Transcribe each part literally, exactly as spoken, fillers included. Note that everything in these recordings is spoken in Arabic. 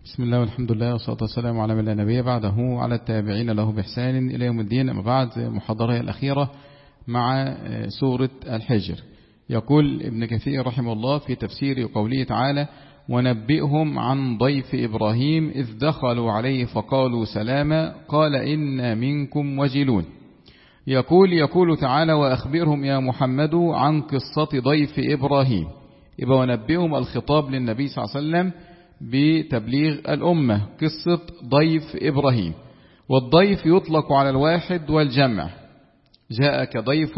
بسم الله والحمد لله والصلاة والسلام على من لا نبي بعده على التابعين له بإحسان إلى يوم الدين. أما بعد، محاضرة الأخيرة مع سورة الحجر. يقول ابن كثير رحمه الله في تفسير قوله تعالى: ونبئهم عن ضيف إبراهيم إذ دخلوا عليه فقالوا سلاما قال إنا منكم وجلون. يقول يقول تعالى: وأخبرهم يا محمد عن قصة ضيف إبراهيم. يبقى ونبئهم الخطاب للنبي صلى الله عليه وسلم بتبليغ الأمة قصة ضيف إبراهيم. والضيف يطلق على الواحد والجمع، جاء كضيف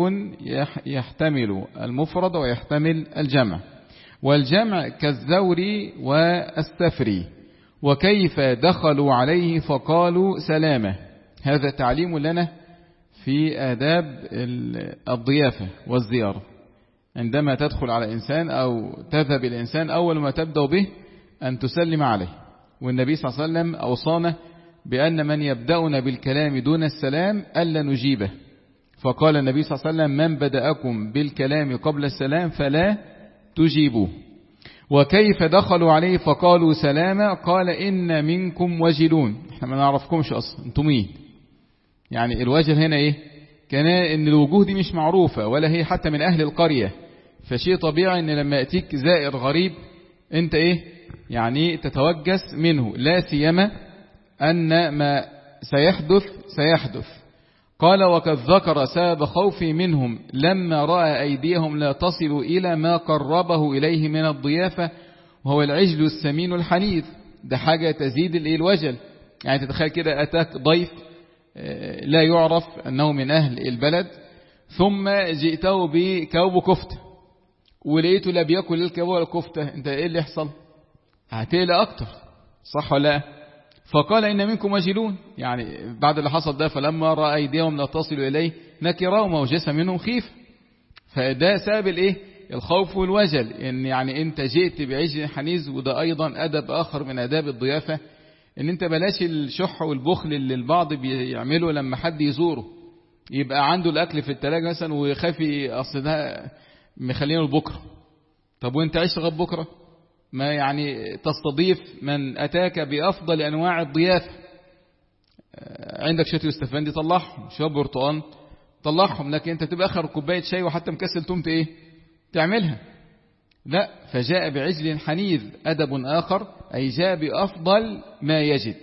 يحتمل المفرد ويحتمل الجمع، والجمع كالزور والسفري. وكيف دخلوا عليه فقالوا سلامة، هذا تعليم لنا في آداب الضيافة والزيارة. عندما تدخل على إنسان أو تذهب الإنسان، أول ما تبدأ به أن تسلم عليه. والنبي صلى الله عليه وسلم أوصانا بأن من يبدأنا بالكلام دون السلام ألا نجيبه، فقال النبي صلى الله عليه وسلم: من بدأكم بالكلام قبل السلام فلا تجيبوه. وكيف دخلوا عليه فقالوا سلاما قال إن منكم وجلون. احنا ما نعرفكمش أصلا، انتم مين؟ يعني الوجل هنا ايه؟ كان ان الوجوه دي مش معروفة ولا هي حتى من أهل القرية، فشيء طبيعي ان لما يأتيك زائر غريب انت ايه؟ يعني تتوجس منه، لا سيما أن ما سيحدث سيحدث. قال: وقد ذكر سبب خوفي منهم لما رأى أيديهم لا تصل إلى ما قربه إليه من الضيافة وهو العجل السمين الحنيذ. ده حاجة تزيد الوجل. يعني تتخيل كده أتاك ضيف لا يعرف أنه من أهل البلد، ثم جئته بكوب كفتة ولقيته لا بيأكل الكوب ولا كفتة، انت ايه اللي يحصل؟ هتقلق أكتر، صح ولا لا؟ فقال إن منكم وجلون. يعني بعد اللي حصل ده، فلما رأى أيديهم لا تصل إليه نكروا ووجس منهم خيف. فده سبب الايه؟ الخوف والوجل. ان يعني انت جئت بعجل حنيذ، وده ايضا ادب اخر من اداب الضيافة، ان انت بلاش الشح والبخل اللي البعض بيعمله لما حد يزوره، يبقى عنده الاكل في التلاجة مثلا ويخاف اصل ده مخلينه لبكره. طب وانت عيش لغايه بكره؟ ما يعني تستضيف من أتاك بأفضل أنواع الضيافة. عندك شتي واستفندي طلعهم، شوية برتقان طلعهم، لكن أنت تبقى آخر كوباية شاي وحتى مكسل تقوم إيه تعملها. لا، فجاء بعجل حنيذ، أدب آخر، أي جاء بأفضل ما يجد.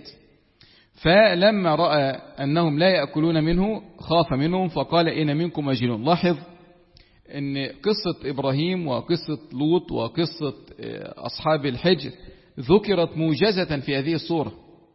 فلما رأى أنهم لا يأكلون منه خاف منهم فقال إن منكم وجلون. لاحظ ان قصة إبراهيم وقصة لوط وقصة أصحاب الحجر ذكرت موجزة في هذه السورة.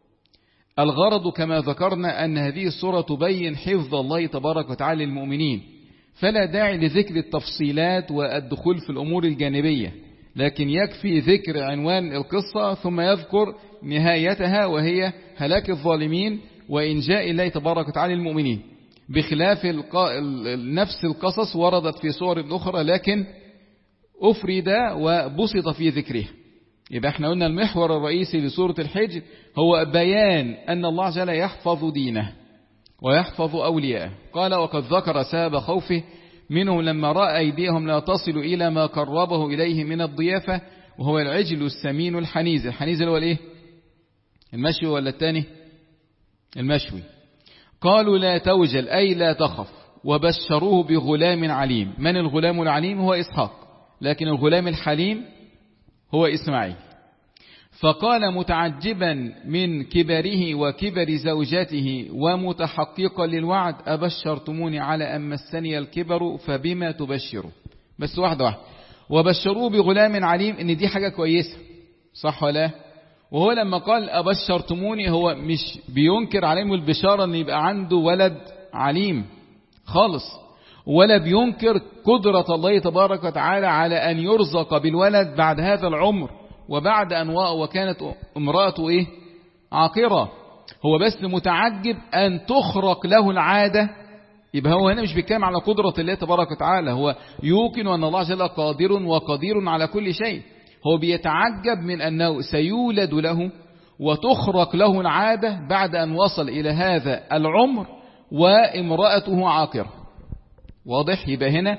الغرض كما ذكرنا أن هذه السورة تبين حفظ الله تبارك وتعالى للمؤمنين، فلا داعي لذكر التفصيلات والدخول في الأمور الجانبية، لكن يكفي ذكر عنوان القصة ثم يذكر نهايتها وهي هلاك الظالمين وإنجاء الله تبارك وتعالى للمؤمنين، بخلاف نفس القصص وردت في صور أخرى لكن أفرد وبسط في ذكرها. يبقى احنا قلنا المحور الرئيسي لسورة الحجر هو بيان أن الله جل يحفظ دينه ويحفظ أولياءه. قال: وقد ذكر سبب خوفه منهم لما رأى أيديهم لا تصل إلى ما قربه إليه من الضيافة وهو العجل السمين الحنيذ. الحنيذ اللي هو الايه؟ المشوي ولا التاني؟ المشوي. قالوا: لا توجل أي لا تخف، وبشروه بغلام عليم. من الغلام العليم؟ هو إسحاق، لكن الغلام الحليم هو إسماعيل. فقال متعجبا من كبره وكبر زوجته ومتحققا للوعد: أبشرتموني على أن مسني الكبر فبما تبشروا. بس واحدة واحدة. وبشروه بغلام عليم، إن دي حاجة كويسة، صح ولا؟ وهو لما قال أبشرتموني هو مش بينكر عليهم البشارة أن يبقى عنده ولد عليم خالص، ولا بينكر قدرة الله تبارك وتعالى على أن يرزق بالولد بعد هذا العمر وبعد أن وكانت امرأته إيه؟ عاقرة. هو بس متعجب أن تخرق له العادة. يبقى هو هنا مش بيتكلم على قدرة الله تبارك وتعالى، هو يوقن أن الله جل قادر وقدير على كل شيء. هو بيتعجب من أنه سيولد له وتخرق له العادة بعد أن وصل إلى هذا العمر وامرأته عاقرة. واضح؟ يبقى هنا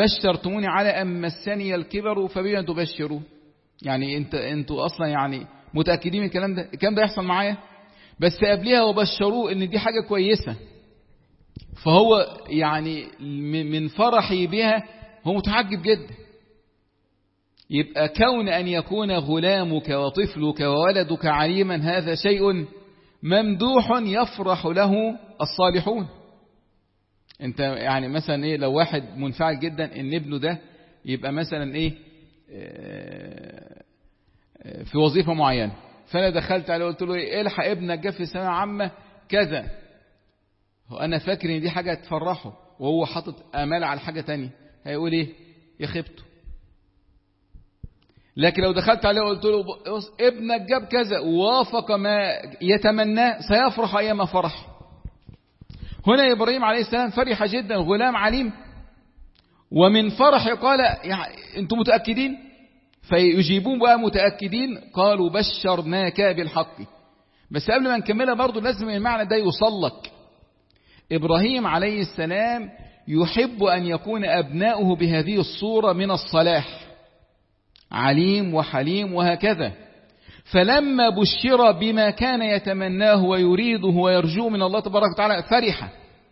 أبشرتموني على أن مسني الكبر فبما تبشروا. يعني انت انتوا أصلا يعني متأكدين من الكلام ده؟ الكلام ده يحصل معايا؟ بس قبلها وبشروه ان دي حاجة كويسة، فهو يعني من فرحي بها هو متعجب جدا. يبقى كون أن يكون غلامك وطفلك وولدك عليما هذا شيء ممدوح يفرح له الصالحون. انت يعني مثلا ايه، لو واحد منفعل جدا ان ابنه ده يبقى مثلا ايه في وظيفة معينة، فانا دخلت عليه قلت له ايه الحق ابنك جه في ثانوية عامة كذا، انا فاكر ان دي حاجة تفرحه وهو حاطط امال على حاجة تانية، هيقول ايه؟ يا خيبته. لكن لو دخلت عليه وقلت له ابنك جاب كذا ووافق ما يتمناه سيفرح ايام فرح. هنا إبراهيم عليه السلام فرح جدا، غلام عليم، ومن فرح قال يعني انتم متأكدين؟ فيجيبون بقى متأكدين، قالوا بشرناك بالحق. بس قبل ما نكملها برضو لازم المعنى ده يوصل لك. إبراهيم عليه السلام يحب أن يكون أبناؤه بهذه الصورة من الصلاح، عليم وحليم وهكذا. فلما بشر بما كان يتمناه ويريده ويرجوه من الله تبارك وتعالى فرح.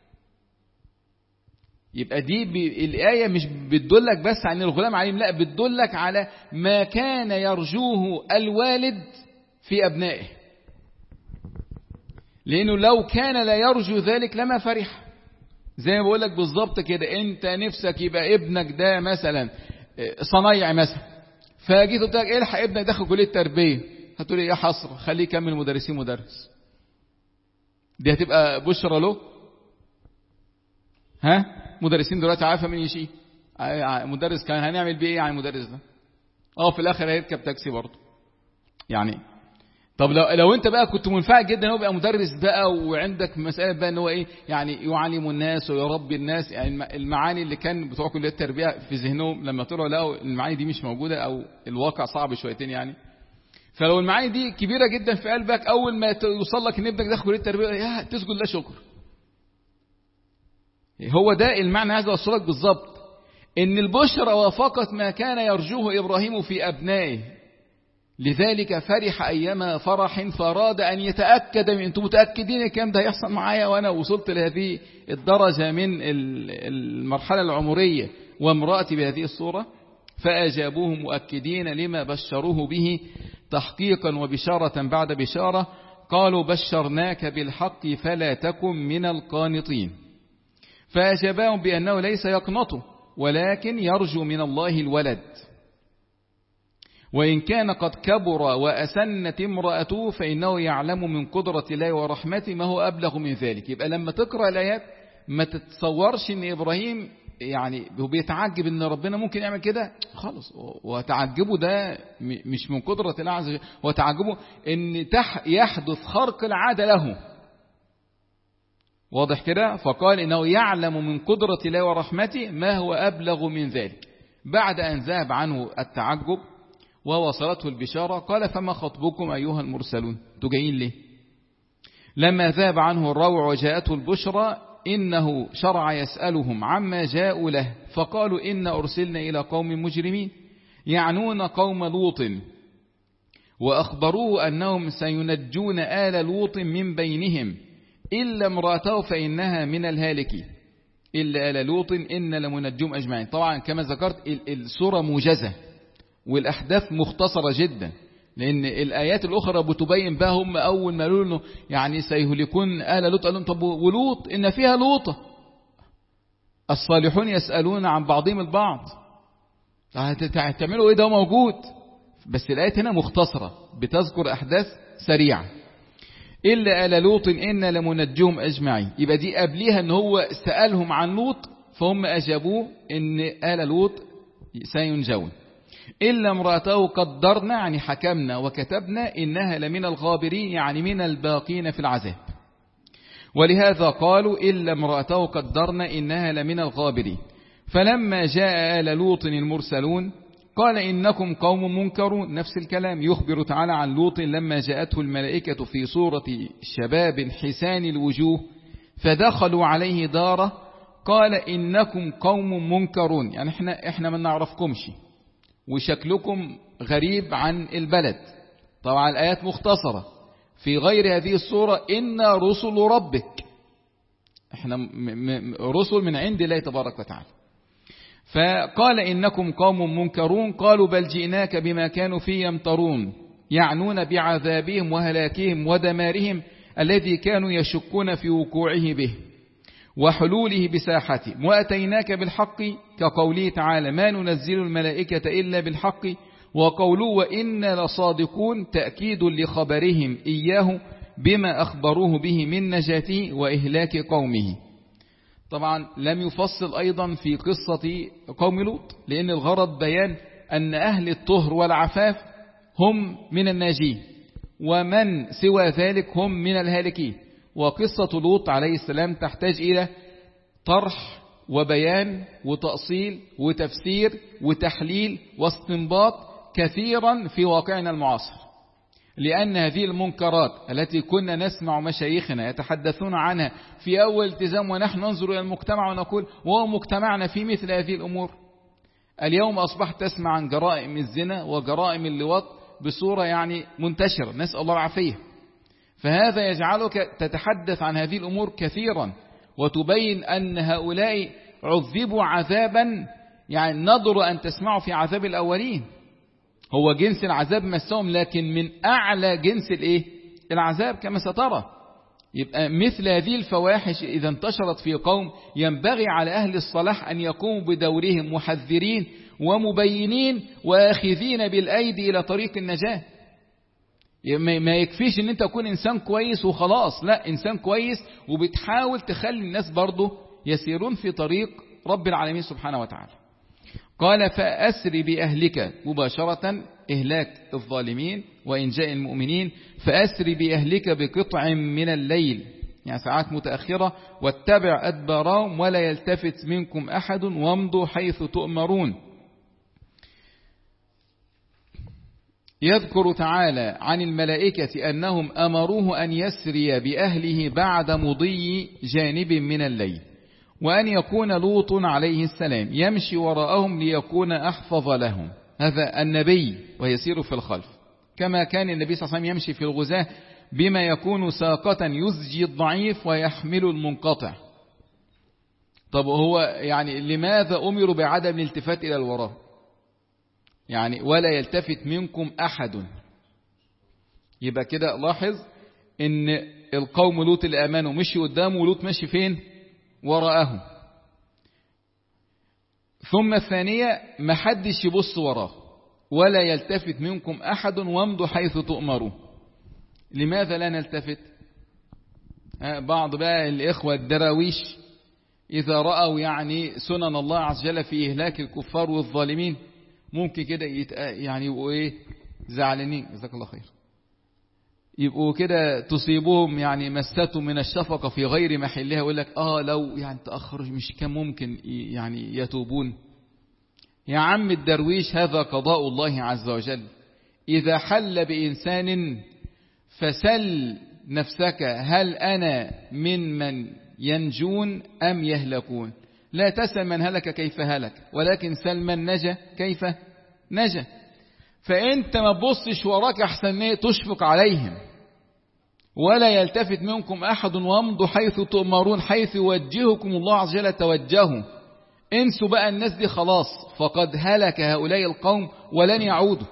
يبقى دي الآية مش بتدلك بس عن الغلام عليم، لا بتدلك على ما كان يرجوه الوالد في أبنائه، لأنه لو كان لا يرجو ذلك لما فرح. زي ما بقول لك بالظبط كده، انت نفسك يبقى ابنك ده مثلا صنايعي مثلا، فجيت قلت لك الحق ابنك دخل كلية التربية، هتقول لي يا حسرة خليه يكمل مدرسين مدرس. دي هتبقى بشرى له؟ ها مدرسين دلوقتي عارفه مين يشيل مدرس، كان هنعمل بيه ايه يعني المدرس ده؟ اه في الاخر هيركب تاكسي برضه يعني. طب لو لو انت بقى كنت منفعل جدا هو بقى مدرس بقى، وعندك مسألة بقى ان هو ايه يعني يعلم الناس ويربي الناس، يعني المعاني اللي كان بتوع كلية التربية في ذهنهم لما طلعوا لقوا المعاني دي مش موجودة، او الواقع صعب شويتين يعني. فلو المعاني دي كبيرة جدا في قلبك، اول ما يوصل لك ان ابنك داخل كلية التربية يا تسجد لا شكر. هو ده المعنى هذا وصلك بالظبط، ان البشرى وافقت ما كان يرجوه ابراهيم في ابنائه، لذلك فرح ايما فرح، فاراد ان يتاكد من انتم متاكدين الكلام ده هيحصل معايا وانا وصلت لهذه الدرجه من المرحله العمريه وامراتي بهذه الصوره؟ فاجابوه مؤكدين لما بشروه به تحقيقا وبشاره بعد بشاره، قالوا بشرناك بالحق فلا تكن من القانطين. فأجابهم بأنه ليس يقنطه ولكن يرجو من الله الولد، وإن كان قد كبر وأسنت امرأته فإنه يعلم من قدرة الله ورحمته ما هو أبلغ من ذلك. يبقى لما تقرأ الآيات ما تتصورش أن إبراهيم يعني هو بيتعجب أن ربنا ممكن يعمل كده خالص، وتعجبه ده مش من قدرة الله عز وجل، وتعجبه أن يحدث خرق العادة له. واضح كده؟ فقال إنه يعلم من قدرة الله ورحمته ما هو أبلغ من ذلك. بعد أن ذهب عنه التعجب ووصلته البشارة قال فما خطبكم أيها المرسلون؟ انتوا جايين ليه؟ لما ذهب عنه الروع وجاءته البشرى إنه شرع يسألهم عما جاءوا له، فقالوا إن أرسلنا إلى قوم مجرمين يعنون قوم لوط، وأخبروه أنهم سينجون آل لوط من بينهم إلا امرأته فإنها من الهالكين إلا آل لوط إن لمنجوم أجمعين. طبعا كما ذكرت السورة موجزة والأحداث مختصرة جدا، لأن الآيات الأخرى بتبين بها هم أول ما قالوا له يعني سيهلكون آل لوط، قالوا طب ولوط إن فيها لوطة. الصالحون يسألون عن بعضهم البعض هتعملوا إيه ده موجود، بس الآيات هنا مختصرة بتذكر أحداث سريعة. إلا آل لوط إن لمنجوم أجمعين. يبقى دي قبلها إن هو سألهم عن لوط فهم أجابوه إن آل لوط سينجون. إلا امرأته قدرنا يعني حكمنا وكتبنا إنها لمن الغابرين يعني من الباقين في العذاب. ولهذا قالوا إلا امرأته قدرنا إنها لمن الغابرين. فلما جاء آل لوط المرسلون قال إنكم قوم منكرون. نفس الكلام يخبر تعالى عن لوط لما جاءته الملائكة في صورة شباب حسان الوجوه فدخلوا عليه داره قال إنكم قوم منكرون، يعني احنا, احنا ما نعرفكمش وشكلكم غريب عن البلد طبعا الآيات مختصرة. في غير هذه الصورة إن رسل ربك، احنا م م رسل من عند الله تبارك وتعالى. فقال إنكم قوم منكرون قالوا بل جئناك بما كانوا فيه يمترون، يعنون بعذابهم وهلاكهم ودمارهم الذي كانوا يشكون في وقوعه به وحلوله بساحتهم، وأتيناك بالحق كقوله تعالى ما ننزل الملائكة إلا بالحق، وقوله وإنا لصادقون تأكيد لخبرهم إياه بما أخبروه به من نجاته وإهلاك قومه. طبعا لم يفصل أيضا في قصة قوم لوط، لأن الغرض بيان أن أهل الطهر والعفاف هم من الناجين، ومن سوى ذلك هم من الهالكين. وقصة لوط عليه السلام تحتاج إلى طرح وبيان وتأصيل وتفسير وتحليل واستنباط كثيرا في واقعنا المعاصر، لأن هذه المنكرات التي كنا نسمع مشايخنا يتحدثون عنها في أول التزام ونحن ننظر إلى المجتمع ونقول وهو مجتمعنا في مثل هذه الأمور، اليوم أصبحت تسمع عن جرائم الزنا وجرائم اللواط بصورة يعني منتشرة، نسأل الله العافية. فهذا يجعلك تتحدث عن هذه الأمور كثيرا، وتبين أن هؤلاء عذبوا عذابا يعني نظر أن تسمعوا في عذاب الأولين، هو جنس العذاب مسهم، لكن من أعلى جنس الإيه؟ العذاب كما سترى. يبقى مثل هذه الفواحش إذا انتشرت في قوم ينبغي على أهل الصلاح أن يقوموا بدورهم محذرين ومبينين وآخذين بالأيدي إلى طريق النجاة. ما يكفيش ان انت تكون انسان كويس وخلاص، لا، انسان كويس وبتحاول تخلي الناس برضه يسيرون في طريق رب العالمين سبحانه وتعالى. قال فأسر بأهلك مباشرة، إهلاك الظالمين وإنجاء المؤمنين. فأسر بأهلك بقطع من الليل، يعني ساعات متأخرة، واتبع أدبارهم ولا يلتفت منكم أحد وامضوا حيث تؤمرون. يذكر تعالى عن الملائكة أنهم أمروه أن يسري بأهله بعد مضي جانب من الليل، وأن يكون لوط عليه السلام يمشي وراءهم ليكون أحفظ لهم، هذا النبي ويسير في الخلف، كما كان النبي صلى الله عليه وسلم يمشي في الغزاة بما يكون ساقة يزجي الضعيف ويحمل المنقطع. طب هو يعني لماذا أمروا بعدم الالتفات إلى الوراء؟ يعني ولا يلتفت منكم أحد. يبقى كده لاحظ ان القوم لوط اللي امنوا مشي قدامه ولوط مشي فين؟ وراءه. ثم الثانية ما حدش يبص وراه، ولا يلتفت منكم أحد وامضوا حيث تؤمروا. لماذا لا نلتفت؟ بعض بقى الإخوة الدراويش إذا رأوا يعني سنن الله عز وجل في إهلاك الكفار والظالمين ممكن كده يعني يبقوا إيه زعلانين، جزاك الله خير، يبقوا كده تصيبهم يعني مستهم من الشفقة في غير محلها، يقول لك آه لو يعني تأخر مش كان ممكن يعني يتوبون. يا عم الدرويش هذا قضاء الله عز وجل، إذا حل بإنسان فسل نفسك هل أنا من من ينجون أم يهلكون؟ لا تسل من هلك كيف هلك، ولكن سل من نجا كيف نجا. فأنت ما تبصش وراك أحسن تشفق عليهم. ولا يلتفت منكم أحد وامضوا حيث تؤمرون، حيث يوجهكم الله عز وجل توجهوا. انسوا بقى الناس دي خلاص، فقد هلك هؤلاء القوم ولن يعودوا،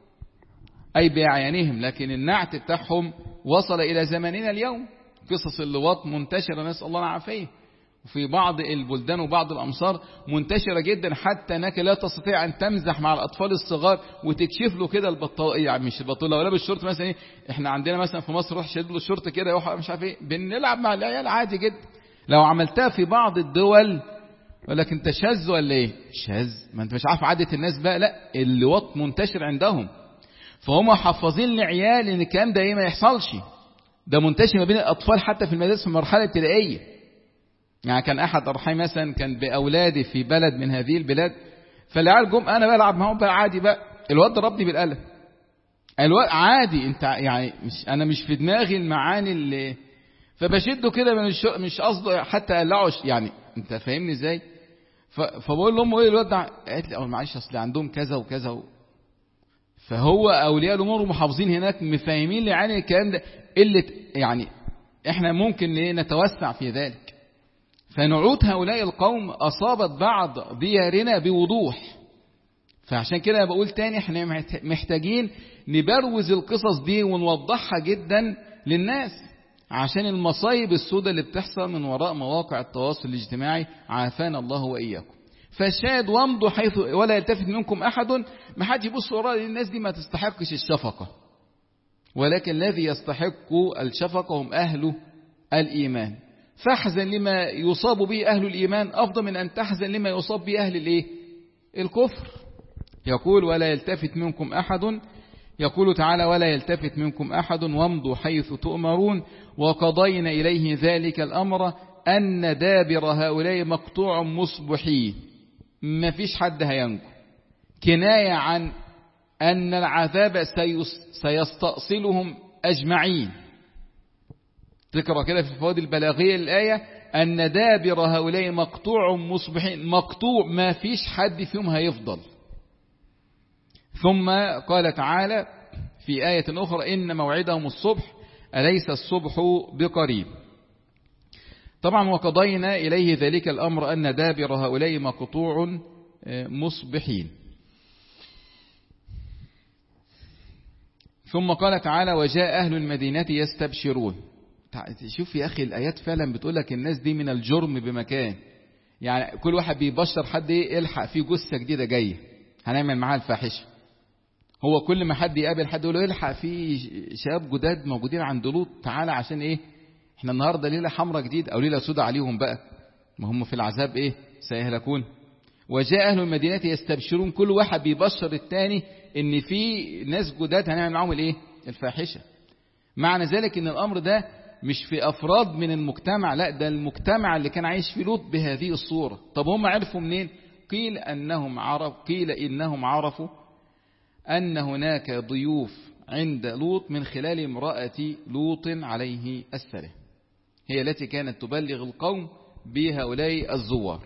أي بأعيانهم، لكن النعت بتاعهم وصل إلى زماننا اليوم. قصص اللواط منتشرة نسأل الله العافية، وفي بعض البلدان وبعض الأمصار منتشرة جدا، حتى أنك لا تستطيع أن تمزح مع الأطفال الصغار وتكشف له كده البطاقة، يعني مش البطاقة ولا بالشرط مثلا. إيه إحنا عندنا مثلا في مصر روح شد له الشرط كده يروح مش عارف إيه، بنلعب مع العيال عادي جدا. لو عملتها في بعض الدول يقول لك أنت شاذ ولا إيه؟ شاذ؟ ما أنت مش عارف عادة الناس بقى. لا، اللواط منتشر عندهم، فهم حافظين لعيال إن الكلام ده إيه ما يحصلش. ده منتشر ما بين الأطفال حتى في المدارس في المرحلة الابتدائية. يعني كان أحد أرحامي مثلا كان بأولادي في بلد من هذه البلاد، فالعيال جم أنا بلعب معهم بقى عادي بقى، الواد ضربني بالقلم. الواد عادي، أنت يعني مش أنا مش في دماغي المعاني اللي فبشده كده، مش مش قصده حتى أقلعه يعني، أنت فاهمني إزاي؟ فبقول لهم إيه الواد ده؟ قالت لي أه معلش أصل عندهم كذا وكذا و... فهو أولياء الأمور محافظين هناك مفاهمين لعن الكلام ده اللي يعني احنا ممكن نتوسع في ذلك. فنعوت هؤلاء القوم أصابت بعض ديارنا بوضوح. فعشان كده بقول تاني احنا محتاجين نبروز القصص دي ونوضحها جدا للناس عشان المصايب السوداء اللي بتحصل من وراء مواقع التواصل الاجتماعي، عافانا الله وإياكم. فالشاهد وامضوا حيث ولا يلتفت منكم أحد، ما حد يبص وراء الناس دي ما تستحقش الشفقة، ولكن الذي يستحق الشفقة هم أهل الإيمان. فاحزن لما يصاب به أهل الإيمان أفضل من أن تحزن لما يصاب به أهل الإيه؟ الكفر. يقول ولا يلتفت منكم أحد، يقول تعالى ولا يلتفت منكم أحد وامضوا حيث تؤمرون وقضينا إليه ذلك الأمر أن دابر هؤلاء مقطوع مصبحين. ما فيش حد هينجو، كناية عن أن العذاب سيستأصلهم أجمعين. تقرأ كده في الفوائد البلاغية الآية أن دابر هؤلاء مقطوع مصبحين، مقطوع ما فيش حد فيهم هيفضل. ثم قال تعالى في آية أخرى إن موعدهم الصبح أليس الصبح بقريب. طبعا وقضينا إليه ذلك الأمر أن دابر هؤلاء مقطوع مصبحين. ثم قال تعالى وجاء أهل المدينة يستبشرون. شوف يا أخي الآيات فعلا بتقولك الناس دي من الجرم بمكان. يعني كل واحد بيبشر حد إيه الحق في جثة جديدة جاية هنعمل معاها الفاحشة. هو كل ما حد يقابل حد يقول له الحق في شباب جداد موجودين عند لوط تعالى عشان إيه احنا النهاردة ليلة حمرة جديد أو ليلة سودة عليهم بقى، ما هم في العذاب إيه سيهلكون. وجاء أهل المدينة يستبشرون، كل واحد بيبشر التاني إن في ناس جداد هنعمل معاهم الإيه الفاحشة. معنى ذلك إن الأمر ده مش في أفراد من المجتمع، لا ده المجتمع اللي كان عايش في لوط بهذه الصورة. طب هم عرفوا منين؟ قيل أنهم عرف قيل إنهم عرفوا أن هناك ضيوف عند لوط من خلال امرأة لوط عليه السلام، هي التي كانت تبلغ القوم بهؤلاء الزوار.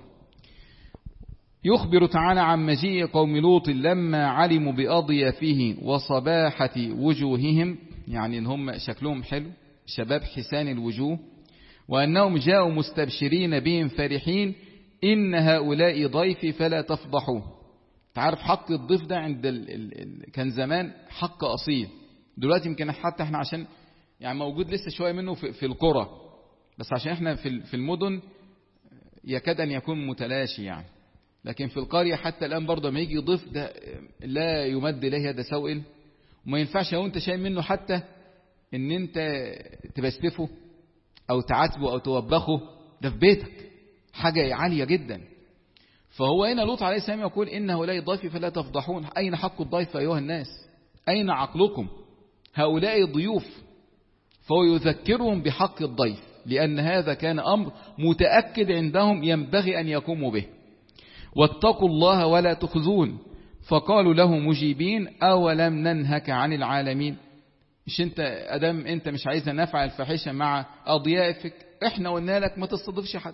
يخبر تعالى عن مجيء قوم لوط لما علموا بأضيافه وصباحة وجوههم، يعني إن هم شكلهم حلو شباب حسان الوجوه، وأنهم جاءوا مستبشرين بهم فرحين إن هؤلاء ضيفي فلا تفضحوه. تعرف حق الضيف ده عند ال ال ال كان زمان حق أصيل، دلوقتي يمكن حتى احنا عشان يعني موجود لسه شوية منه في, في القرى، بس عشان احنا في, في المدن يكاد أن يكون متلاشي يعني. لكن في القرية حتى الآن برضه ما يجي ضيف ده لا يمد إليه يد سوء، وما ينفعش لو انت شايل منه حتى ان انت تبستفه او تعاتبه او توبخه، ده في بيتك حاجة عالية جدا. فهو هنا لوط عليه السلام يقول إن هؤلاء ضيفي فلا تفضحون. أين حق الضيف أيها الناس؟ أين عقلكم؟ هؤلاء ضيوف. فهو يذكرهم بحق الضيف لأن هذا كان أمر متأكد عندهم ينبغي أن يقوموا به. واتقوا الله ولا تخزون. فقالوا له مجيبين أولم ننهك عن العالمين؟ مش انت أدم انت مش عايزنا نفعل الفاحشة مع أضيافك، احنا قلنا لك ما تستضيفش حد،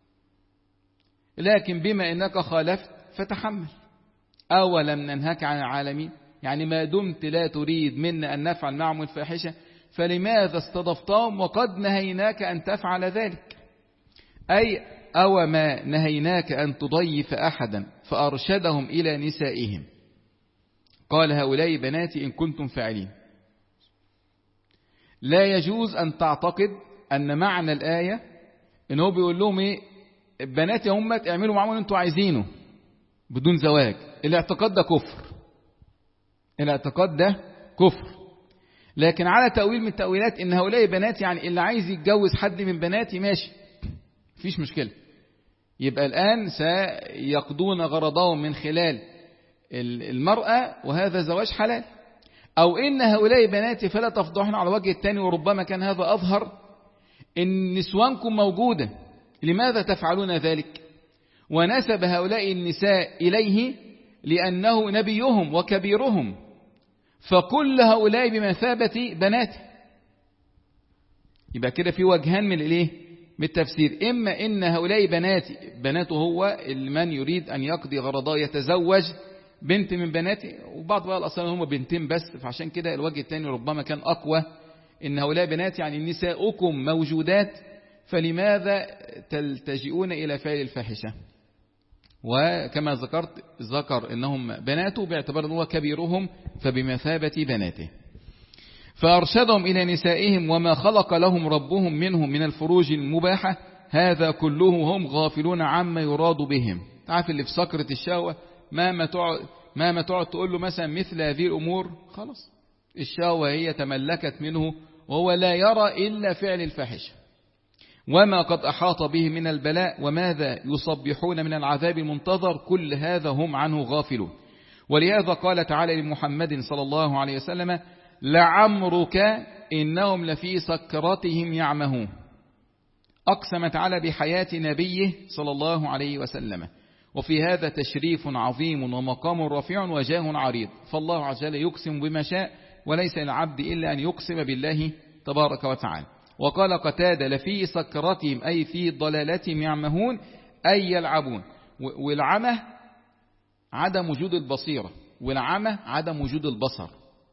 لكن بما انك خالفت فتحمل. أولم ننهك عن العالمين، يعني ما دمت لا تريد منا أن نفعل معهم الفاحشة فلماذا استضفتهم وقد نهيناك أن تفعل ذلك؟ أي أو ما نهيناك أن تضيف أحدا فأرشدهم إلى نسائهم. قال هؤلاء بناتي إن كنتم فاعلين. لا يجوز أن تعتقد أن معنى الآية إنه بيقول لهم إيه بناتي هم اعملوا معهم أنتوا عايزينه بدون زواج. الاعتقاد ده كفر، الاعتقاد ده كفر. لكن على تأويل من التأويلات إن هؤلاء بنات يعني اللي عايز يتجوز حد من بناتي ماشي مفيش مشكلة، يبقى الآن سيقضون غرضهم من خلال المرأة وهذا زواج حلال. أو إن هؤلاء بناتي فلا تفضحن على وجه الثاني، وربما كان هذا أظهر، إن نسوانكم موجودة لماذا تفعلون ذلك؟ ونسب هؤلاء النساء إليه لأنه نبيهم وكبيرهم، فكل هؤلاء بمثابة بناته. يبقى كده في وجهان من الإيه؟ من التفسير، إما إن هؤلاء بناتي بناته هو من يريد أن يقضي غرضه يتزوج بنت من بناتي، وبعض بقى الأصلا هم بنتين بس، فعشان كده الوجه الثاني ربما كان أقوى، إن هؤلاء بنات يعني نساؤكم موجودات، فلماذا تلتجئون إلى فعل الفاحشة؟ وكما ذكرت ذكر إنهم بناته باعتبار أنه كبيرهم فبمثابة بناته. فأرشدهم إلى نسائهم وما خلق لهم ربهم منهم من الفروج المباحة، هذا كله هم غافلون عما يراد بهم. تعرف اللي في سكرة الشهوة ما تقعد ما تقعد تقول له مثلا مثل هذه الأمور، خلاص الشهوة هي تملكت منه وهو لا يرى إلا فعل الفاحشة وما قد أحاط به من البلاء وماذا يصبحون من العذاب المنتظر، كل هذا هم عنه غافلون. ولهذا قال تعالى لمحمد صلى الله عليه وسلم: لعمرك إنهم لفي سكرتهم يعمهون. أقسم تعالى بحياة نبيه صلى الله عليه وسلم، وفي هذا تشريف عظيم ومقام رفيع وجاه عريض، فالله عز وجل يقسم بما شاء وليس للعبد إلا أن يقسم بالله تبارك وتعالى. وقال قتادة: لفي سكرتهم أي في ضلالتهم يعمهون أي يلعبون. والعمى عدم وجود البصيرة، والعمى عدم وجود البصر،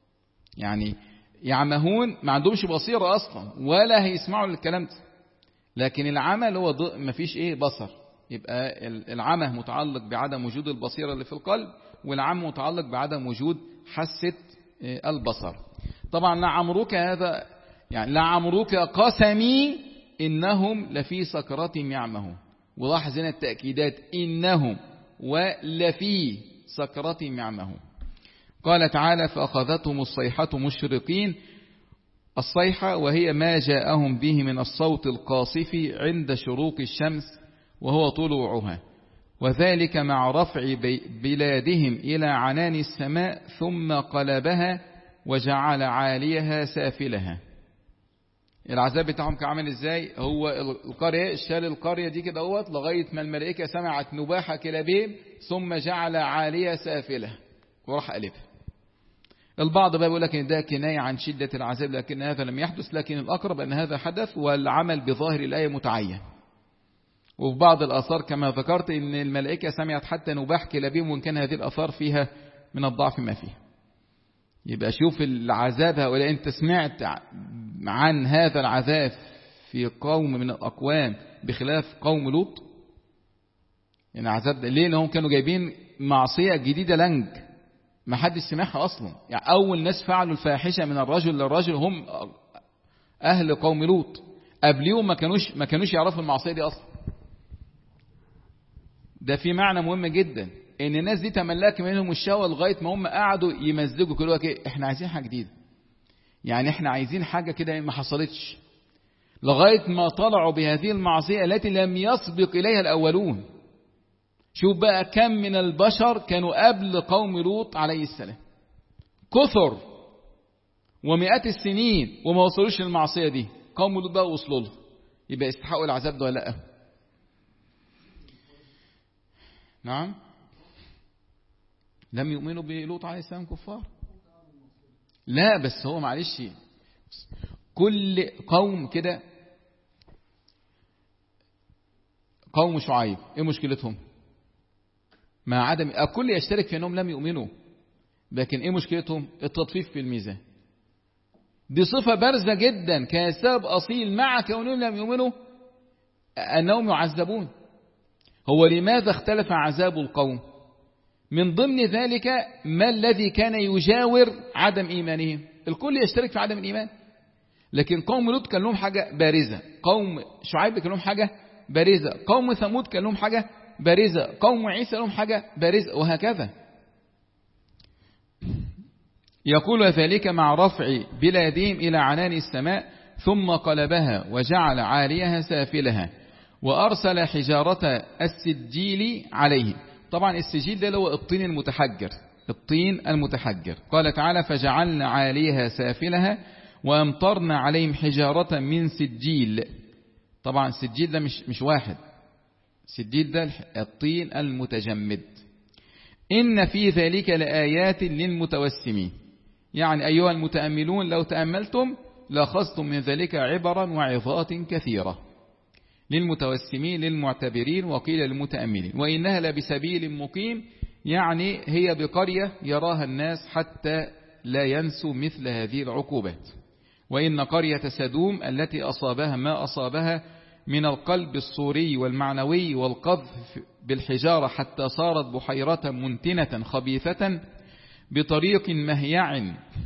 يعني يعمهون ما عندهمش بصيرة أصلا ولا هيسمعوا الكلام ده، لكن العمى اللي هو ما فيش إيه بصر، يبقى العمى متعلق بعدم وجود البصيرة اللي في القلب، والعمى متعلق بعدم وجود حاسة البصر. طبعا لعمرك هذا يعني لعمرك قسمي إنهم لفي سكرتهم يعمهون، ولاحظ هنا التأكيدات إنهم ولفي سكرتهم يعمهون. قال تعالى: فأخذتهم الصيحة مشرقين. الصيحة وهي ما جاءهم به من الصوت القاصف عند شروق الشمس وهو طلوعها، وذلك مع رفع بلادهم إلى عنان السماء ثم قلبها وجعل عاليها سافلها. العذاب بتاعهم كعمل ازاي؟ هو القرية شال القرية دي كده اهوت لغاية ما الملائكة سمعت نباح كلابين ثم جعل عاليها سافلها وراح قلبها. البعض بقى يقول لك ان ده كناية عن شدة العذاب، لكن هذا لم يحدث، لكن الأقرب أن هذا حدث والعمل بظاهر الآية متعين. وفي بعض الآثار كما ذكرت ان الملائكة سمعت حتى نباح كلابين، وإن كان هذه الآثار فيها من الضعف ما فيها. يبقى شوف العذاب هؤلاء، انت سمعت عن هذا العذاب في قوم من الأقوام بخلاف قوم لوط؟ يعني عذاب ليه؟ لأنهم كانوا جايبين معصية جديدة لنج ما حدش سمعها أصلا. يعني أول ناس فعلوا الفاحشة من الرجل للرجل هم أهل قوم لوط، قبليهم ما كانوش ما كانوش يعرفوا المعصية دي أصلا. ده في معنى مهم جدا، ان الناس دي تملك منهم الشهوة لغاية ما هم قعدوا يمزجوا كل وقت ايه احنا عايزين حاجة جديدة، يعني احنا عايزين حاجة كده ما حصلتش، لغاية ما طلعوا بهذه المعصية التي لم يسبق إليها الأولون. شوف بقى كم من البشر كانوا قبل قوم لوط عليه السلام، كثر ومئات السنين وما وصلوش للمعصية دي، قوم لوط بقى وصلوا له، يبقى يستحقوا العذاب ده ولا لا؟ نعم، لم يؤمنوا بلوط عليه السلام كفار. لا بس هو معلش كل قوم كده، قوم شعيب ايه مشكلتهم؟ مع عدم الكل يشترك في انهم لم يؤمنوا، لكن ايه مشكلتهم؟ التطفيف في الميزان. دي صفة بارزة جدا كان سبب اصيل مع كونهم لم يؤمنوا انهم يعذبون. هو لماذا اختلف عذاب القوم؟ من ضمن ذلك ما الذي كان يجاور عدم إيمانهم؟ الكل يشترك في عدم الإيمان، لكن قوم لوط كان لهم حاجة بارزة، قوم شعيب كان لهم حاجة بارزة، قوم ثمود كان لهم حاجة بارزة، قوم عيسى لهم حاجة بارزة، وهكذا. يقول ذلك مع رفع بلادهم إلى عنان السماء ثم قلبها وجعل عاليها سافلها وأرسل حجارة السجيل عليهم. طبعا السجيل ده هو الطين المتحجر، الطين المتحجر. قال تعالى: فجعلنا عاليها سافلها وأمطرنا عليهم حجارة من سجيل. طبعا السجيل ده مش مش واحد، السجيل ده الطين المتجمد. إن في ذلك لآيات للمتوسمين، يعني أيها المتأملون لو تأملتم لأخذتم من ذلك عبرا وعظات كثيرة، للمتوسمين للمعتبرين وقيل للمتأملين. وإنها لبسبيل مقيم، يعني هي بقرية يراها الناس حتى لا ينسوا مثل هذه العقوبات. وإن قرية سدوم التي أصابها ما أصابها من القلب الصوري والمعنوي والقذف بالحجارة حتى صارت بحيرة منتنة خبيثة بطريق مهيع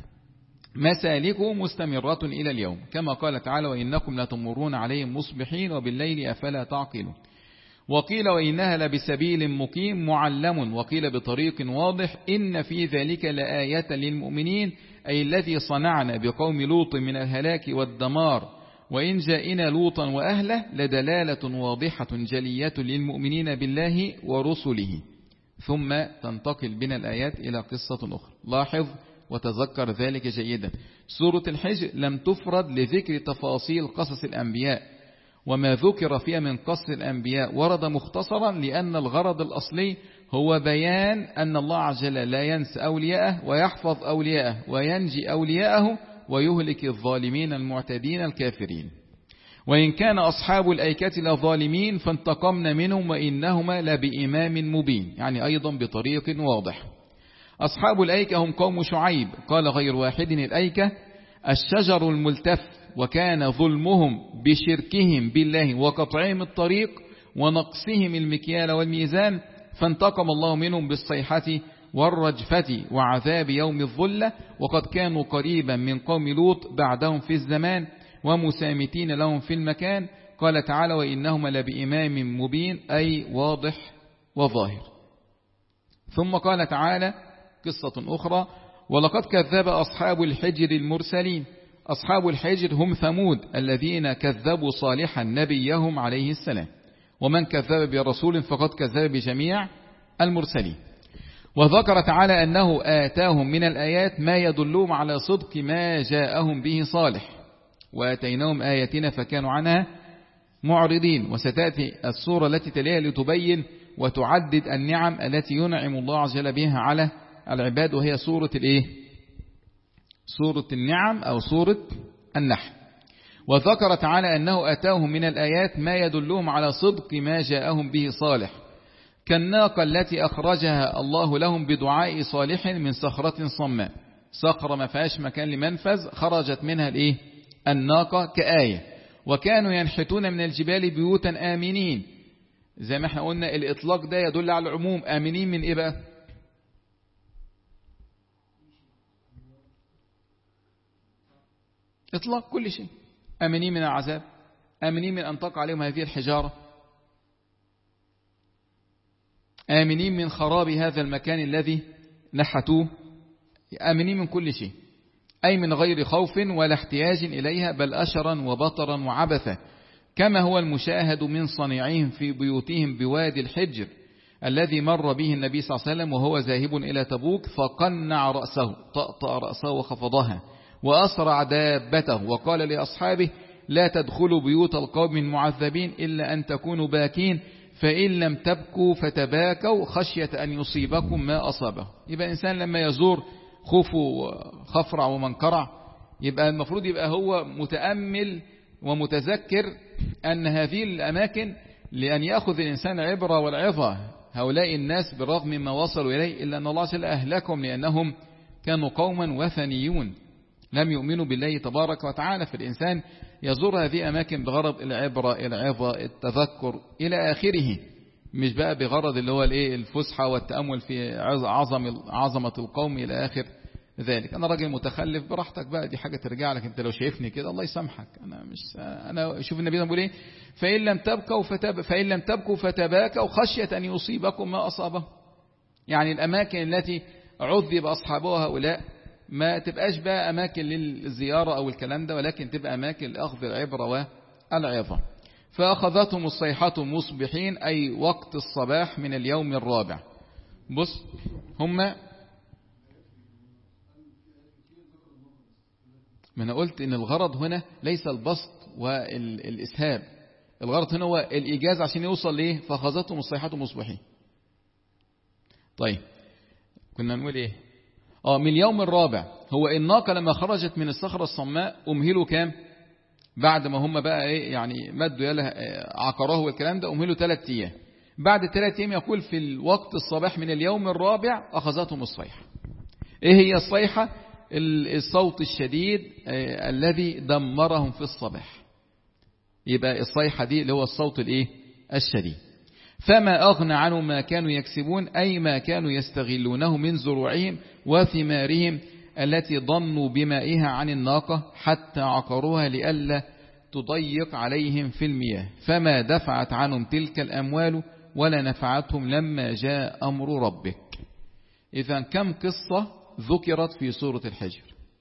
مسالكه مستمرة إلى اليوم، كما قال تعالى وإنكم لتمرون عليهم مصبحين وبالليل أفلا تعقلون. وقيل وإنها لبسبيل مقيم معلم، وقيل بطريق واضح. إن في ذلك لآية للمؤمنين، أي الذي صنعنا بقوم لوط من الهلاك والدمار، وإن جاءنا لوطا وأهله لدلالة واضحة جلية للمؤمنين بالله ورسله. ثم تنتقل بنا الآيات إلى قصة أخرى. لاحظ وتذكر ذلك جيدا. سورة الحجر لم تفرد لذكر تفاصيل قصص الأنبياء، وما ذكر فيها من قصص الأنبياء ورد مختصرا، لأن الغرض الأصلي هو بيان أن الله عز وجل لا ينسى أولياءه ويحفظ أولياءه وينجي أولياءه ويهلك الظالمين المعتدين الكافرين. وإن كان أصحاب الأيكة لظالمين فانتقمنا منهم وإنهما لبإمام مبين، يعني أيضا بطريق واضح. أصحاب الأيكة هم قوم شعيب، قال غير واحد الأيكة الشجر الملتف، وكان ظلمهم بشركهم بالله وقطعهم الطريق ونقصهم المكيال والميزان، فانتقم الله منهم بالصيحة والرجفة وعذاب يوم الظلة، وقد كانوا قريبا من قوم لوط بعدهم في الزمان ومسامتين لهم في المكان. قال تعالى وإنهما لبإمام مبين، أي واضح وظاهر. ثم قال تعالى قصة أخرى ولقد كذب أصحاب الحجر المرسلين. أصحاب الحجر هم ثمود الذين كذبوا صالحا نبيهم عليه السلام، ومن كذب برسول فقد كذب بجميع المرسلين. وذكر تعالى أنه آتاهم من الآيات ما يدلهم على صدق ما جاءهم به صالح، وآتيناهم آياتنا فكانوا عنها معرضين. وستأتي السورة التي تليها لتبين وتعدد النعم التي ينعم الله عز وجل بها على العباد، وهي سورة الإيه؟ سورة النعم أو سورة النحل. وذكر تعالى أنه أتاهم من الآيات ما يدلهم على صدق ما جاءهم به صالح، كالناقة التي أخرجها الله لهم بدعاء صالح من صخرة صماء. صخرة ما فيهاش مكان لمنفذ، خرجت منها الإيه؟ الناقة كآية. وكانوا ينحتون من الجبال بيوتا آمنين، زي ما احنا قلنا الإطلاق ده يدل على العموم. آمنين من إيه بقى؟ إطلاق كل شيء. آمنين من العذاب، آمنين من أن تقع عليهم هذه الحجارة، آمنين من خراب هذا المكان الذي نحتوه، آمنين من كل شيء، أي من غير خوف ولا احتياج إليها، بل أشرا وبطرا وعبثا، كما هو المشاهد من صنيعهم في بيوتهم بوادي الحجر الذي مر به النبي صلى الله عليه وسلم وهو ذاهب إلى تبوك، فقنع رأسه، طأطأ رأسه وخفضها، وأسرع دابته، وقال لأصحابه لا تدخلوا بيوت القوم المعذبين إلا أن تكونوا باكين، فإن لم تبكوا فتباكوا خشية أن يصيبكم ما أصابه. يبقى الإنسان لما يزور خوف وخفرع ومنكرع، يبقى المفروض يبقى هو متأمل ومتذكر أن هذه الأماكن لأن يأخذ الإنسان عبرة والعظة. هؤلاء الناس بالرغم مما وصلوا إليه إلا أن الله عز وجل أهلكهم لأنهم كانوا قوما وثنيون لم يؤمنوا بالله تبارك وتعالى. فالإنسان يزور هذه أماكن بغرض العبرة، العظة، التذكر إلى آخره، مش بقى بغرض اللي هو الايه الفسحة والتأمل في عظم عظمة القوم إلى آخر ذلك. أنا راجل متخلف براحتك بقى، دي حاجة ترجع لك أنت. لو شايفني كده الله يسامحك، أنا مش أنا شوف النبي بيقول إيه فإن لم تبكوا فتب فإن لم تبكوا فتباكوا خشية أن يصيبكم ما أصابه. يعني الأماكن التي عذب أصحابها هؤلاء ما تبقاش بقى أماكن للزيارة أو الكلام ده، ولكن تبقى أماكن لأخذ العبرة والعظة. فأخذتهم الصيحة مصبحين، أي وقت الصباح من اليوم الرابع. بص هم ما أنا قلت إن الغرض هنا ليس البسط والإسهاب، الغرض هنا هو الإيجاز عشان يوصل ليه فأخذتهم الصيحة مصبحين. طيب كنا نقول إيه آه من اليوم الرابع. هو الناقة لما خرجت من الصخرة الصماء أمهلوا كام بعد ما هم بقى إيه يعني مدوا يلا عقروه والكلام ده، أمهلوا ثلاث أيام. بعد ثلاثة أيام يقول في الوقت الصباح من اليوم الرابع أخذتهم الصيحة. إيه هي الصيحة؟ الصوت الشديد الذي دمرهم في الصباح. يبقى الصيحة دي اللي هو الصوت الإيه؟ الشديد. فما أغنى عنهم ما كانوا يكسبون، أي ما كانوا يستغلونه من زروعهم وثمارهم التي ضنوا بمائها عن الناقة حتى عقروها لئلا تضيق عليهم في المياه، فما دفعت عنهم تلك الأموال ولا نفعتهم لما جاء أمر ربك. إذن كم قصة ذكرت في سورة الحجر؟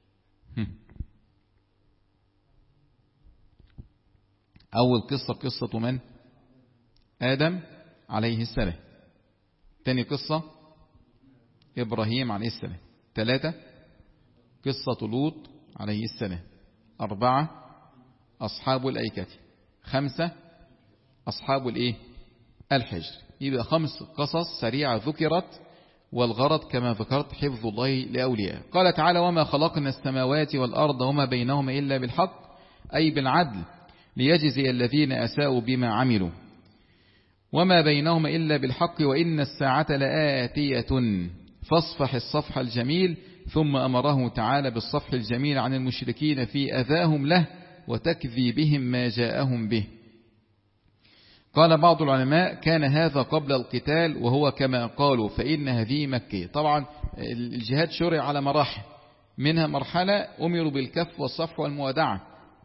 أول قصة قصة من؟ آدم عليه السلام. تاني قصة إبراهيم عليه السلام. ثلاثة قصة لوط عليه السلام. أربعة أصحاب الأيكة. خمسة أصحاب الإيه؟ الحجر. يبقى خمس قصص سريعة ذكرت، والغرض كما ذكرت حفظ الله لأولياء. قال تعالى: وما خلقنا السماوات والأرض وما بينهما إلا بالحق، أي بالعدل، ليجزي الذين أساءوا بما عملوا، وما بينهما إلا بالحق، وإن الساعة لآتية فاصفح الصفح الجميل. ثم أمره تعالى بالصفح الجميل عن المشركين في أذاهم له وتكذيبهم ما جاءهم به. قال بعض العلماء: كان هذا قبل القتال، وهو كما قالوا فإن هذه مكية. طبعا الجهاد شرع على مراحل، منها مرحلة أمروا بالكف والصفح والموادعة،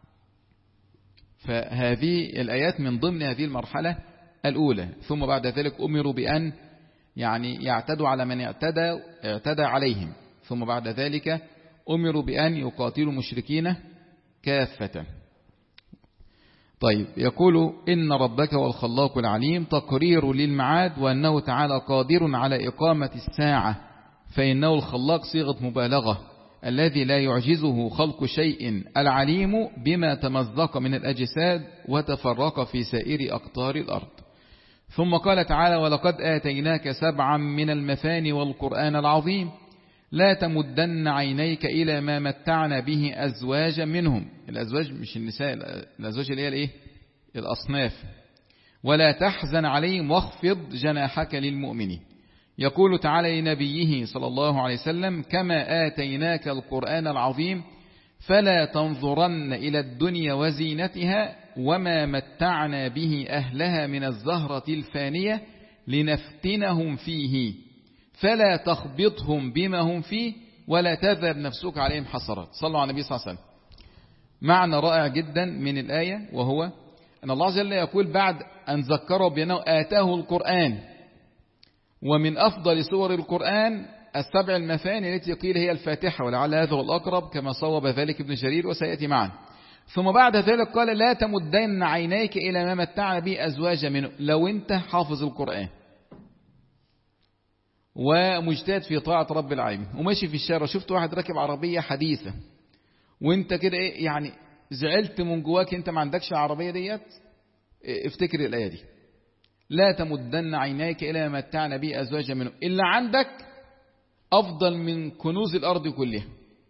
فهذه الآيات من ضمن هذه المرحلة الأولى. ثم بعد ذلك أمروا بأن يعني يعتدوا على من اعتدى اعتدى عليهم. ثم بعد ذلك أمروا بأن يقاتلوا المشركين كافة. طيب، يقول: إن ربك والخلاق العليم، تقرير للمعاد، وأنه تعالى قادر على إقامة الساعة، فإنه الخلاق صيغة مبالغة، الذي لا يعجزه خلق شيء، العليم بما تمزق من الأجساد وتفرق في سائر أقطار الأرض. ثم قال تعالى: ولقد آتيناك سبعا من المثاني والقرآن العظيم، لا تمدن عينيك إلى ما متعنا به أزواجا منهم. الأزواج مش النساء، الأزواج اللي هي الإيه؟ الأصناف. ولا تحزن عليهم واخفض جناحك للمؤمنين. يقول تعالى لنبيه صلى الله عليه وسلم: كما آتيناك القرآن العظيم فلا تنظرن إلى الدنيا وزينتها وما متعنا به أهلها من الزهرة الفانية لنفتنهم فيه فلا تخبطهم بما هم فيه ولا تذهب نفسك عليهم حسرات. صلوا على النبي صلى الله عليه وسلم. معنى رائع جدا من الآية، وهو أن الله جل يقول بعد أن ذكره بأنه آتاه القرآن، ومن أفضل سور القرآن السبع المثاني التي قيل هي الفاتحة، ولعل هذا هو الأقرب كما صوب ذلك ابن جرير وسيأتي معنا. ثم بعد ذلك قال: لا تمدن عينيك إلى ما متعنا به أزواجا منه. لو أنت حافظ القرآن ومجتهد في طاعة رب العالمين وماشي في الشارع، شفت واحد راكب عربية حديثة وانت كده ايه يعني زعلت من جواك، انت ما عندكش العربية ديت، افتكر الآية دي: لا تمدن عينيك إلى ما متعنا به أزواجا منه. إلا عندك أفضل من كنوز الأرض كلها،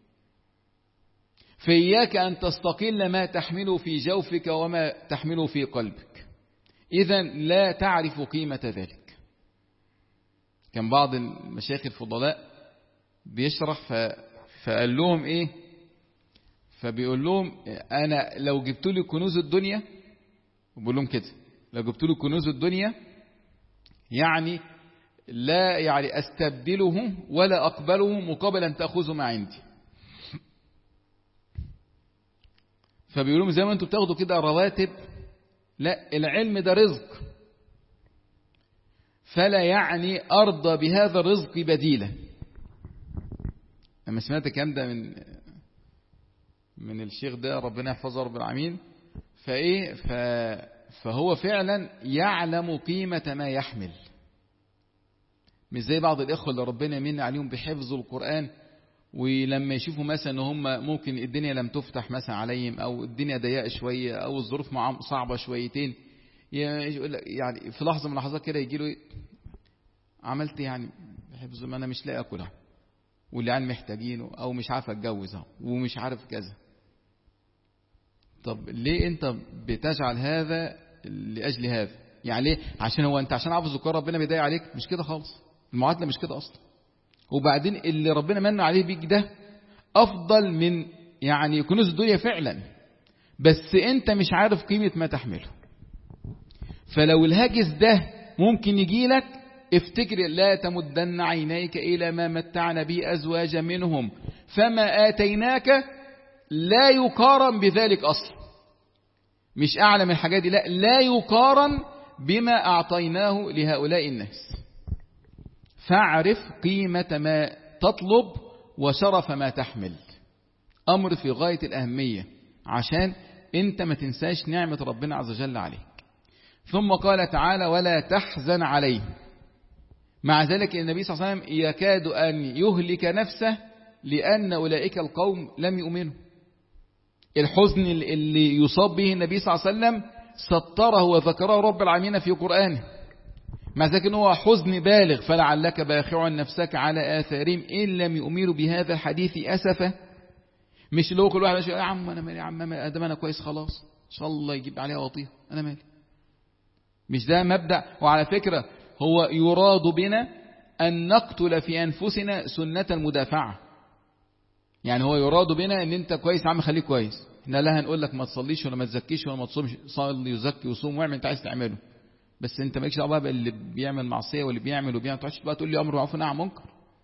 فإياك أن تستقل ما تحمله في جوفك وما تحمله في قلبك، إذن لا تعرف قيمة ذلك. كان بعض المشايخ الفضلاء بيشرح ف... فقال لهم إيه، فبيقول لهم: أنا لو جبت لي كنوز الدنيا، وبقول لهم كده، لو جبت لي كنوز الدنيا يعني لا يعني أستبدله ولا أقبله مقابل أن تأخذوا ما عندي. فبيقولوا زي ما أنتم بتاخدوا كده رواتب، لا، العلم ده رزق، فلا يعني أرضى بهذا الرزق بديلا. لما سمعت الكلام ده من من الشيخ ده ربنا يحفظه رب العالمين، فإيه ف فهو فعلا يعلم قيمة ما يحمل، مش زي بعض الإخوة اللي ربنا يمن عليهم بحفظ القرآن، ولما يشوفوا مثلا ان هم ممكن الدنيا لم تفتح مثلا عليهم، او الدنيا ضيقه شويه، او الظروف معهم صعبه شويتين، يعني في لحظه من اللحظات كده يجي له: عملت يعني حفظ ما انا مش لاقي اكلها، واللي عن محتاجينه، او مش عارف اتجوزها، ومش عارف كذا. طب ليه انت بتجعل هذا لأجل هذا؟ يعني ليه؟ عشان هو أنت عشان حافظ ذكر ربنا بيضايق عليك؟ مش كده خالص، المعادلة مش كده أصلا. وبعدين اللي ربنا من عليه بيك ده أفضل من يعني كنوز الدنيا فعلا، بس أنت مش عارف قيمة ما تحمله. فلو الهاجس ده ممكن يجي لك، افتكر لا تمدن عينيك إلى ما متعنا به أزواجا منهم فما آتيناك لا يقارن بذلك أصلا. مش أعلى من الحاجات دي، لا لا يقارن بما أعطيناه لهؤلاء الناس. فاعرف قيمة ما تطلب وشرف ما تحمل، أمر في غاية الأهمية عشان أنت ما تنساش نعمة ربنا عز وجل عليك. ثم قال تعالى ولا تحزن عليه. مع ذلك النبي صلى الله عليه وسلم يكاد أن يهلك نفسه لأن أولئك القوم لم يؤمنوا. الحزن اللي يصاب به النبي صلى الله عليه وسلم سطره وذكره رب العالمين في قرآنه، مع ذلك هو حزن بالغ. فلعلك باخع نفسك على آثارهم إن لم يؤمنوا بهذا الحديث أسفا. مش لو كل واحد يا عم أنا مالي، يا عم أدام أنا كويس خلاص إن شاء الله يجيب عليها وطيه، أنا مالي. مش ده مبدأ. وعلى فكرة هو يراد بنا أن نقتل في أنفسنا سنة المدافعة. يعني هو يراد بنا أن أنت كويس يا عم خليك كويس، احنا لا هنقول لك ما تصليش ولا ما تزكيش ولا ما تصومش، صلي وزكي وصوم واعمل انت عايز تعمله، بس انت مالكش دعوه بقى اللي بيعمل معصيه واللي بيعمل وبيعمل. ما تقعدش بقى تقول لي امر معروف ونهي عن منكر.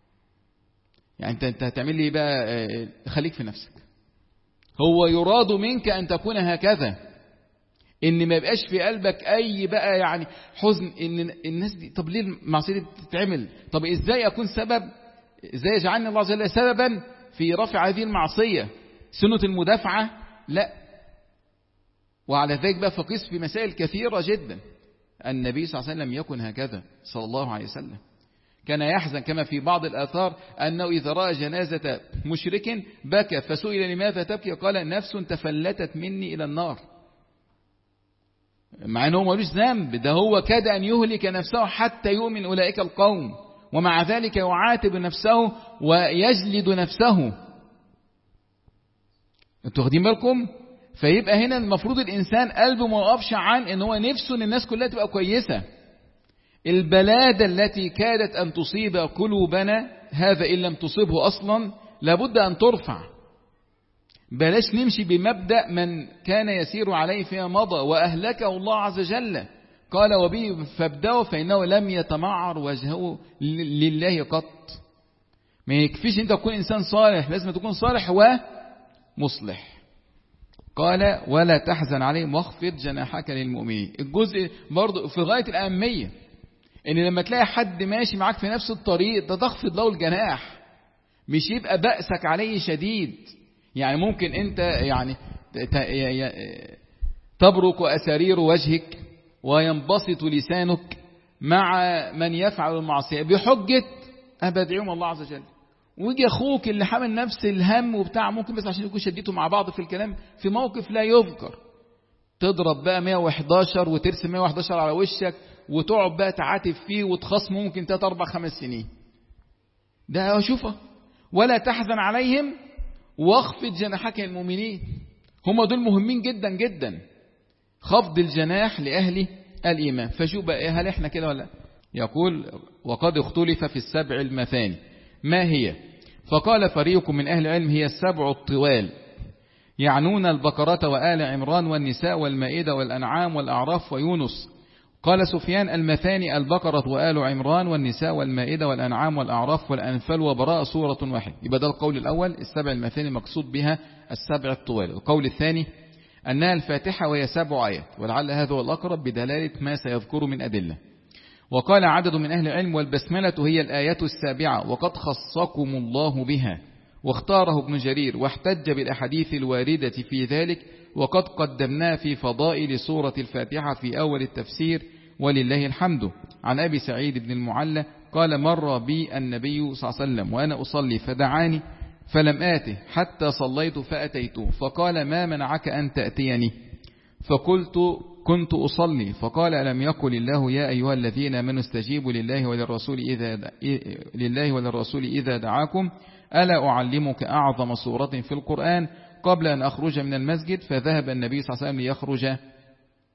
يعني انت انت هتعمل لي بقى؟ خليك في نفسك. هو يراد منك ان تكون هكذا، ان ما يبقاش في قلبك اي بقى يعني حزن ان الناس دي، طب ليه المعصيه دي بتتعمل؟ طب ازاي اكون سبب؟ ازاي يجعلني الله عز وجل سببا في رفع هذه المعصيه؟ سنه المدافعه لا. وعلى ذلك بقى فقيس في مسائل كثيره جدا. النبي صلى الله عليه وسلم يكن هكذا صلى الله عليه وسلم، كان يحزن كما في بعض الآثار أنه إذا رأى جنازة مشرك بكى، فسئل لماذا تبكي قال نفس تفلتت مني إلى النار. مع أنه ملوش ذنب، ده هو كاد أن يهلك نفسه حتى يؤمن أولئك القوم، ومع ذلك يعاتب نفسه ويجلد نفسه. انتوا واخدين بالكم؟ فيبقى هنا المفروض الإنسان قلبه ما يقفش عن ان هو نفسه ان الناس كلها تبقى كويسة. البلادة التي كادت أن تصيب قلوبنا، هذا إن لم تصيبه أصلا لابد أن ترفع. بلاش نمشي بمبدأ من كان يسير عليه فيما مضى وأهلكه الله عز وجل. قال وبه فابدأوا فإنه لم يتمعر وجهه لله قط. ما يكفيش أنت تكون إنسان صالح، لازم تكون صالح ومصلح. قال ولا تحزن عليهم واخفض جناحك للمؤمنين. الجزء برضه في غاية الأهمية، ان لما تلاقي حد ماشي معاك في نفس الطريق ده تخفض له الجناح، مش يبقى بأسك عليه شديد. يعني ممكن انت يعني تبرك أسارير وجهك وينبسط لسانك مع من يفعل المعصية بحجة أبدعهم الله عز وجل، ويجي أخوك اللي حامل نفس الهم وبتاع ممكن بس عشان يكون شديته مع بعض في الكلام في موقف لا يذكر تضرب بقى مية وحداشر وترسم مية وحداشر على وشك وتقعد بقى تعاتب فيه وتخصمه ممكن تلات أربع خمس سنين. ده شوفه ولا تحزن عليهم واخفض جناحك للمؤمنين. هم دول مهمين جدا جدا، خفض الجناح لأهل الإيمان. فشوف بقى هل احنا كده ولا؟ يقول وقد اختلف في السبع المثاني ما هي؟ فقال فريق من أهل العلم هي السبع الطوال، يعنون البقرة وآل عمران والنساء والمائدة والأنعام والأعراف ويونس. قال سفيان المثاني البقرة وآل عمران والنساء والمائدة والأنعام والأعراف والأنفال وبراء سورة واحد. يبقى ده القول الأول، السبع المثاني مقصود بها السبع الطوال. القول الثاني أنها الفاتحة وهي سبع آيات، ولعل هذا هو الأقرب بدلالة ما سيذكر من أدلة. وقال عدد من أهل العلم والبسملة هي الآيات السابعة وقد خصكم الله بها، واختاره ابن جرير واحتج بالأحاديث الواردة في ذلك، وقد قدمناه في فضائل سورة الفاتحة في أول التفسير ولله الحمد. عن أبي سعيد بن المعلى قال مر بي النبي صلى الله عليه وسلم وأنا أصلي فدعاني فلم آته حتى صليت فأتيته، فقال ما منعك أن تأتيني؟ فقلت كنت أصلي. فقال ألم يقل الله يا أيها الذين آمنوا استجيبوا لله وللرسول إذا لله وللرسول إذا دعاكم ألا أعلمك أعظم سورة في القرآن؟ قبل أن أخرج من المسجد فذهب النبي صلى الله عليه وسلم ليخرج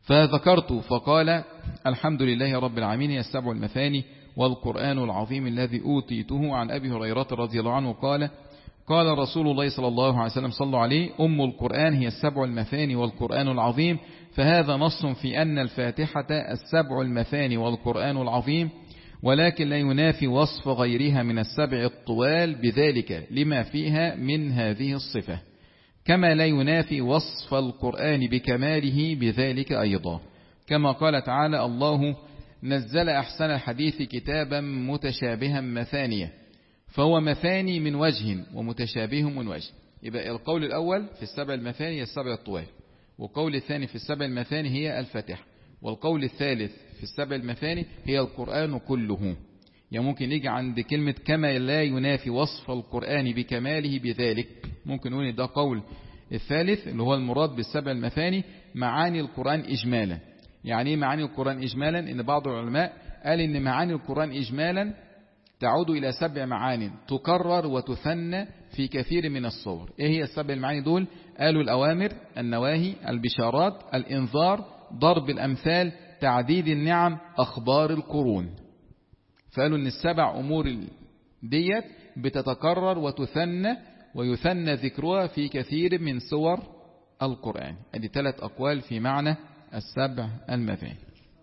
فذكرت فقال الحمد لله رب العالمين هي السبع المثاني والقرآن العظيم الذي أوتيته. عن أبي هريرة رضي الله عنه قال قال رسول الله صلى الله عليه وسلم صلوا عليه أم القرآن هي السبع المثاني والقرآن العظيم. فهذا نص في أن الفاتحة السبع المثاني والقرآن العظيم، ولكن لا ينافي وصف غيرها من السبع الطوال بذلك لما فيها من هذه الصفة، كما لا ينافي وصف القرآن بكماله بذلك أيضا، كما قال تعالى الله نزل أحسن الحديث كتابا متشابها مثانية، فهو مثاني من وجه ومتشابه من وجه. يبقى القول الأول في السبع المثاني هي السبع الطوال، والقول الثاني في السبع المثاني هي الفاتحة، والقول الثالث في السبع المثاني هي القرآن كله. يعني ممكن يجي عند كلمة كما لا ينافي وصف القرآن بكماله بذلك، ممكن نقول ده قول الثالث اللي هو المراد بالسبع المثاني معاني القرآن إجمالا. يعني ايه معاني القرآن إجمالا؟ إن بعض العلماء قال إن معاني القرآن إجمالا تعود إلى سبع معاني تكرر وتثنى في كثير من الصور. إيه هي السبع المعاني دول؟ قالوا الأوامر، النواهي، البشارات، الإنذار، ضرب الأمثال، تعديد النعم، أخبار القرون. فقالوا إن السبع أمور ديت بتتكرر وتثنى ويثنى ذكرها في كثير من سور القرآن. ادي ثلاث أقوال في معنى السبع المثاني.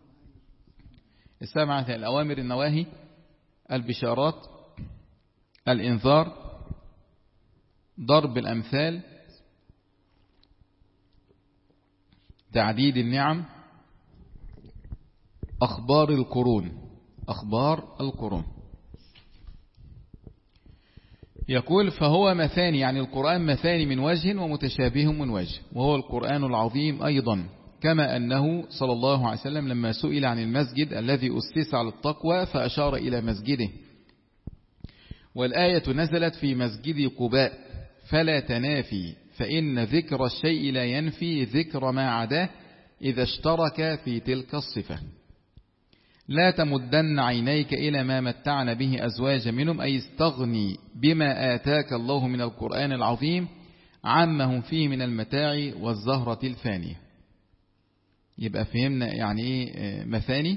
السبع مثاني الأوامر، النواهي، البشارات، الإنذار، ضرب الأمثال، تعديد النعم، أخبار القرون. أخبار القرون. يقول فهو مثاني، يعني القرآن مثاني من وجه ومتشابه من وجه، وهو القرآن العظيم أيضا، كما أنه صلى الله عليه وسلم لما سئل عن المسجد الذي أسس على التقوى فأشار إلى مسجده، والآية نزلت في مسجد قباء فلا تنافي، فإن ذكر الشيء لا ينفي ذكر ما عداه إذا اشترك في تلك الصفة. لا تمدن عينيك إلى ما متعنا به أزواجا منهم، أي استغني بما آتاك الله من القرآن العظيم عما هم فيه من المتاع والزهرة الفانية. يبقى فهمنا يعني إيه مثاني،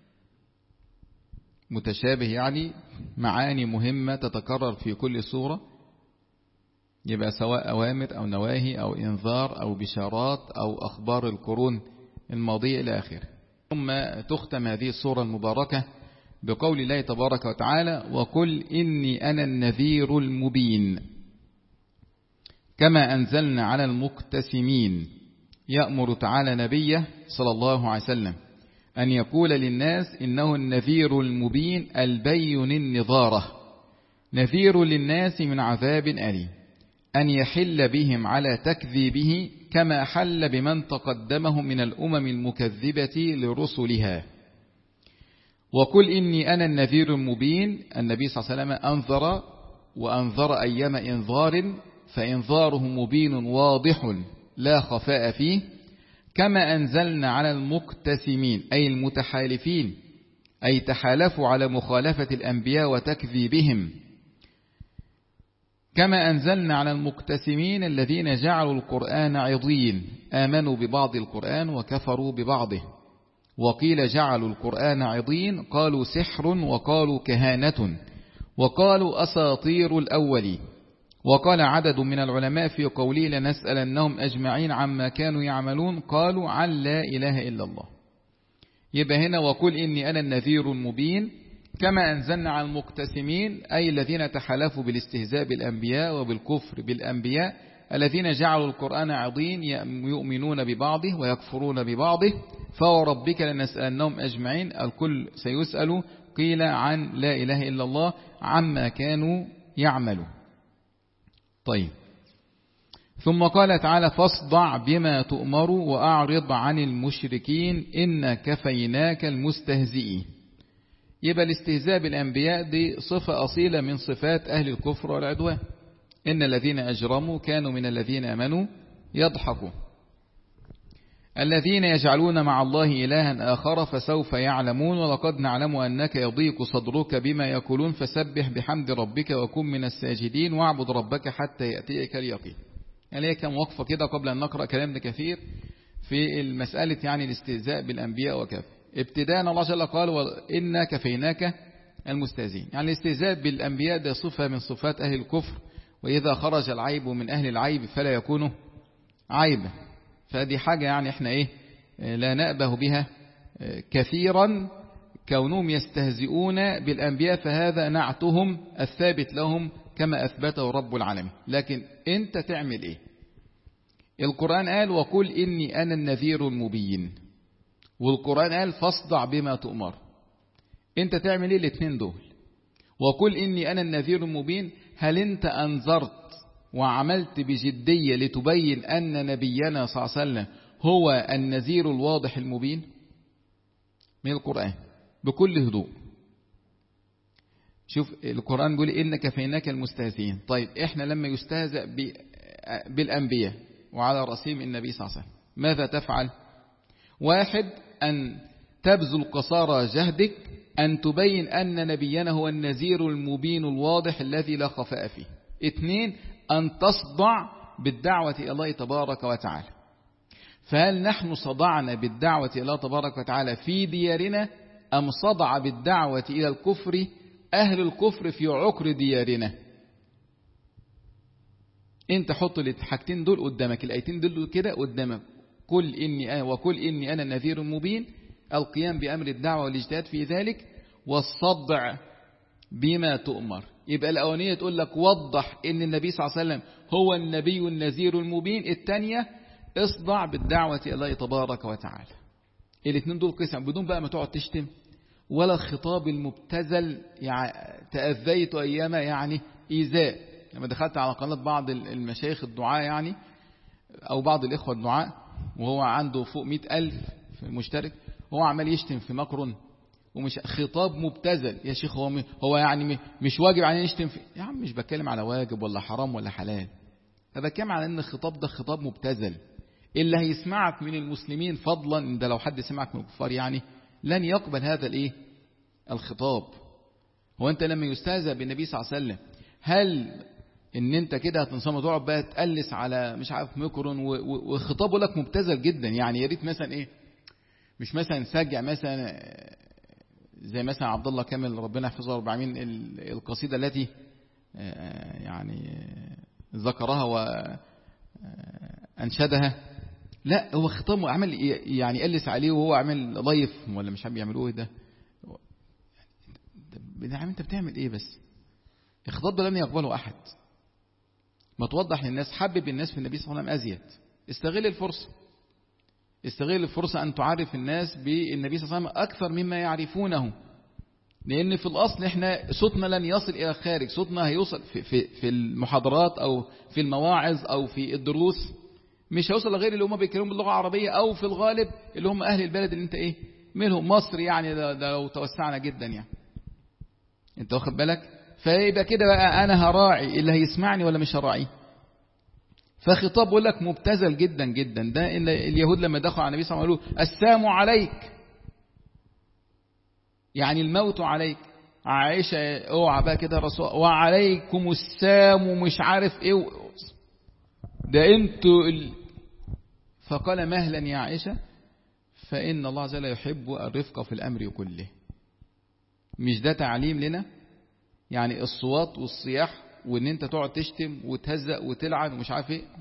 متشابه، يعني معاني مهمة تتكرر في كل سورة، يبقى سواء أوامر أو نواهي أو إنذار أو بشارات أو أخبار القرون الماضية إلى آخره. ثم تختم هذه السورة المباركة بقول الله تبارك وتعالى وقل إني أنا النذير المبين، كما أنزلنا على المقتسمين. يأمر تعالى نبيه صلى الله عليه وسلم أن يقول للناس إنه النذير المبين البين النظارة، نذير للناس من عذاب أليم، أن يحل بهم على تكذيبه كما حل بمن تقدمهم من الأمم المكذبة لرسلها. وقل إني أنا النذير المبين، النبي صلى الله عليه وسلم أنذر وأنذر أيام إنذار، فإنذاره مبين واضح لا خفاء فيه. كما أنزلنا على المقتسمين أي المتحالفين، أي تحالفوا على مخالفة الأنبياء وتكذيبهم. كما أنزلنا على المقتسمين الذين جعلوا القرآن عضين، آمنوا ببعض القرآن وكفروا ببعضه. وقيل جعلوا القرآن عضين قالوا سحر وقالوا كهانة وقالوا أساطير الأولين. وقال عدد من العلماء في قوله لنسألنهم أجمعين عما كانوا يعملون قالوا عن لا إله إلا الله. يبقى هنا وقل إني أنا النذير المبين، كما أنزلنا على المقتسمين أي الذين تحالفوا بالاستهزاء بالأنبياء وبالكفر بالأنبياء، الذين جعلوا القرآن عضين يؤمنون ببعضه ويكفرون ببعضه. فوربك لنسألنهم أجمعين، الكل سيسأل، قيل عن لا إله إلا الله عما كانوا يعملون. طيب، ثم قال تعالى فاصدع بما تؤمر وأعرض عن المشركين إن كفيناك المستهزئين. يبقى الاستهزاء بالأنبياء دي صفة أصيلة من صفات أهل الكفر والعدوان. إن الذين أجرموا كانوا من الذين آمنوا يضحكوا. الذين يجعلون مع الله إلها آخر فسوف يعلمون ولقد نعلم أنك يضيق صدرك بما يقولون فسبح بحمد ربك وكن من الساجدين واعبد ربك حتى يأتيك اليقين. يعني كم وقفة كده قبل أن نقرأ كلام ابن كثير في المسألة يعني الاستهزاء بالأنبياء وكذا. ابتداء الله جل قال وإنا كفيناك المستهزئين، يعني الاستهزاء بالأنبياء ده صفة من صفات أهل الكفر، وإذا خرج العيب من أهل العيب فلا يكون عيبا. فدي حاجة يعني احنا ايه لا نأبه بها كثيرا، كونهم يستهزئون بالأنبياء، فهذا نعتهم الثابت لهم كما أثبته رب العالمين. لكن انت تعمل ايه؟ القرآن قال وقل إني أنا النذير المبين، والقرآن قال فاصدع بما تؤمر. انت تعمل ايه الاثنين دول؟ وقل إني أنا النذير المبين، هل انت أنذرت وعملت بجدية لتبين أن نبينا صلى الله عليه وسلم هو النذير الواضح المبين؟ من القرآن بكل هدوء. شوف القرآن بيقول إنك كفيناك المستهزئين. طيب إحنا لما يستهزأ بالأنبياء وعلى رأسهم النبي صلى الله عليه وسلم ماذا تفعل؟ واحد، أن تبذل قصارى جهدك أن تبين أن نبينا هو النذير المبين الواضح الذي لا خفاء فيه. اثنين، أن تصدع بالدعوة إلى الله تبارك وتعالى. فهل نحن صدعنا بالدعوة إلى الله تبارك وتعالى في ديارنا، أم صدع بالدعوة إلى الكفر أهل الكفر في عقر ديارنا؟ انت حط الحاجتين دول قدامك، الآيتين دول كده قدامك، قل إني وقل إني أنا النذير المبين، القيام بأمر الدعوة والاجتهاد في ذلك، والصدع بما تؤمر. يبقى الأولانية تقول لك وضح إن النبي صلى الله عليه وسلم هو النبي النذير المبين، الثانية اصدع بالدعوة إلى الله تبارك وتعالى. الاثنين دول قسم، بدون بقى ما تقعد تشتم ولا الخطاب المبتذل. يعني تأذيت أيام يعني إيذاء. لما دخلت على قناة بعض المشايخ الدعاء يعني أو بعض الإخوة الدعاء وهو عنده فوق مئة ألف مشترك، هو عمال يشتم في مكرون ومش خطاب مبتذل. يا شيخ هو هو يعني مش واجب علينا نشتم في، يا عم مش بتكلم على واجب ولا حرام ولا حلال، أنا بتكلم على ان الخطاب ده خطاب مبتذل. اللي هيسمعك من المسلمين فضلا ان ده لو حد سمعك من الكفار يعني لن يقبل هذا الايه الخطاب. هو انت لما يستهزأ بالنبي صلى الله عليه وسلم هل ان انت كده هتنصمد تقعد بقى تقلس على مش عارف ميكرون وخطابه لك مبتذل جدا؟ يعني يا ريت مثلا ايه مش مثلا سجع مثلا زي مثلا عبد الله كامل ربنا يحفظه رب العالمين القصيدة التي يعني ذكرها وأنشدها، لا هو خطاب عمل يعني يقلس عليه وهو عمل ضيف ولا مش عارف يعملوه ايه ده. ده انت بتعمل ايه بس؟ الخطاب ده لن يقبله احد. ما توضح للناس، حبب الناس في النبي صلى الله عليه وسلم ازيد. استغل الفرصة، استغل الفرصة أن تعرف الناس بالنبي صلى الله عليه وسلم أكثر مما يعرفونه. لأن في الأصل إحنا صوتنا لن يصل إلى الخارج، صوتنا هيوصل في, في, في المحاضرات أو في المواعظ أو في الدروس، مش هيوصل لغير اللي هم بيتكلموا باللغة العربية أو في الغالب اللي هم أهل البلد اللي أنت إيه منهم، مصر يعني ده, ده لو توسعنا جدا يعني. أنت واخد بالك؟ فيبقى كده بقى أنا هراعي اللي هيسمعني ولا مش هراعيه؟ فخطاب بقول لك مبتذل جدا جدا. ده إن اليهود لما دخلوا على النبي صلى الله عليه وسلم قالوا السام عليك، يعني الموت عليك. عائشة اوعى بقى كده رسول وعليكم السام ومش عارف ايه ده انتوا ال... فقال مهلا يا عائشة فإن الله عز وجل يحب الرفق في الأمر كله. مش ده تعليم لنا؟ يعني الصوات والصياح وان انت تقعد تشتم وتهزأ وتلعن ومش عارف ايه،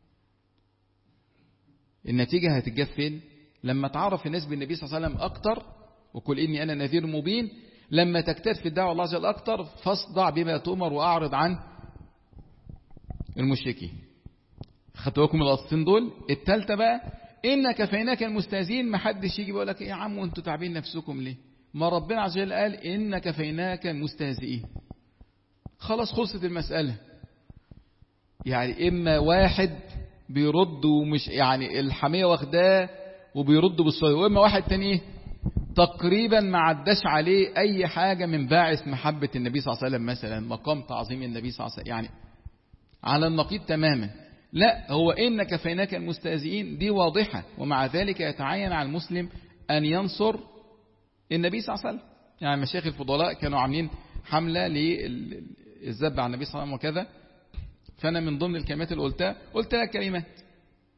النتيجة هتتجاب فين؟ لما تعرف الناس بالنبي صلى الله عليه وسلم اكتر، وقل اني انا نذير مبين. لما تجتهد في الدعوة الله عز وجل اكتر فاصدع بما تؤمر واعرض عن المشركين. خدتوا لكم القصتين دول. الثالثه بقى ان كفيناك المستهزئين. ما حدش يجي بيقول لك ايه يا عم وانتوا تعبين نفسكم ليه؟ ما ربنا عز وجل قال ان كفيناك المستهزئين، خلاص خلصت المسألة. يعني إما واحد بيرد ومش يعني الحمية واخداه وبيرد بالصوية، وإما واحد تاني تقريبا ما عداش عليه أي حاجة من باعث محبة النبي صلى الله عليه وسلم، مثلا مقام تعظيم النبي صلى الله عليه وسلم، يعني على النقيض تماما. لا، هو إن كفيناك المستهزئين دي واضحة، ومع ذلك يتعين على المسلم أن ينصر النبي صلى الله عليه وسلم. يعني مشايخ الفضلاء كانوا عاملين حملة للذب عن النبي صلى الله عليه وسلم وكذا، فأنا من ضمن الكلمات اللي قلتها قلت لها كلمات.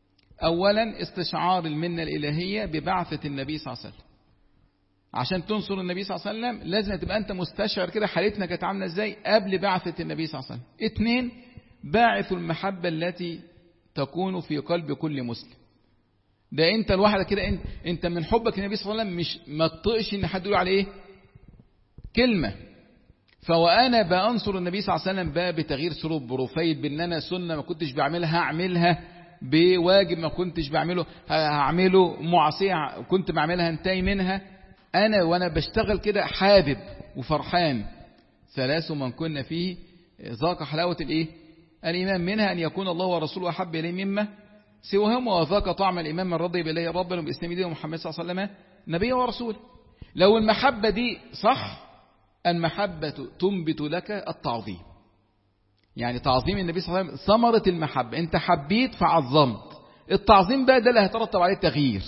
أولا استشعار المنة الإلهية ببعثة النبي صلى الله عليه وسلم. عشان تنصر النبي صلى الله عليه وسلم لازم تبقى أنت مستشعر كده حالتنا كانت عاملة إزاي قبل بعثة النبي صلى الله عليه وسلم. اثنين، باعث المحبة التي تكون في قلب كل مسلم. ده انت الواحدة كده، انت, انت من حبك للنبي صلى الله عليه وسلم مش ما تطقش ان حد يقول عليه ايه كلمة. فوانا بأنصر النبي صلى الله عليه وسلم بقى بتغيير سلوك بروفايل، بان انا سنة ما كنتش بعملها هعملها، بواجب ما كنتش بعمله هعمله، معصية كنت بعملها انتهي منها. انا وانا بشتغل كده حابب وفرحان. ثلاث من كنا فيه ذاق حلاوة الايه الإيمان، منها أن يكون الله ورسوله أحب إليه مما سواهم، وذاق طعم الإيمان من رضي بالله ربنا وبإسلام دينه محمد صلى الله عليه وسلم نبيه ورسوله. لو المحبة دي صح، المحبة تنبت لك التعظيم. يعني تعظيم النبي صلى الله عليه وسلم ثمرة المحبة، انت حبيت فعظمت. التعظيم بقى ده اللي هيترتب عليه التغيير.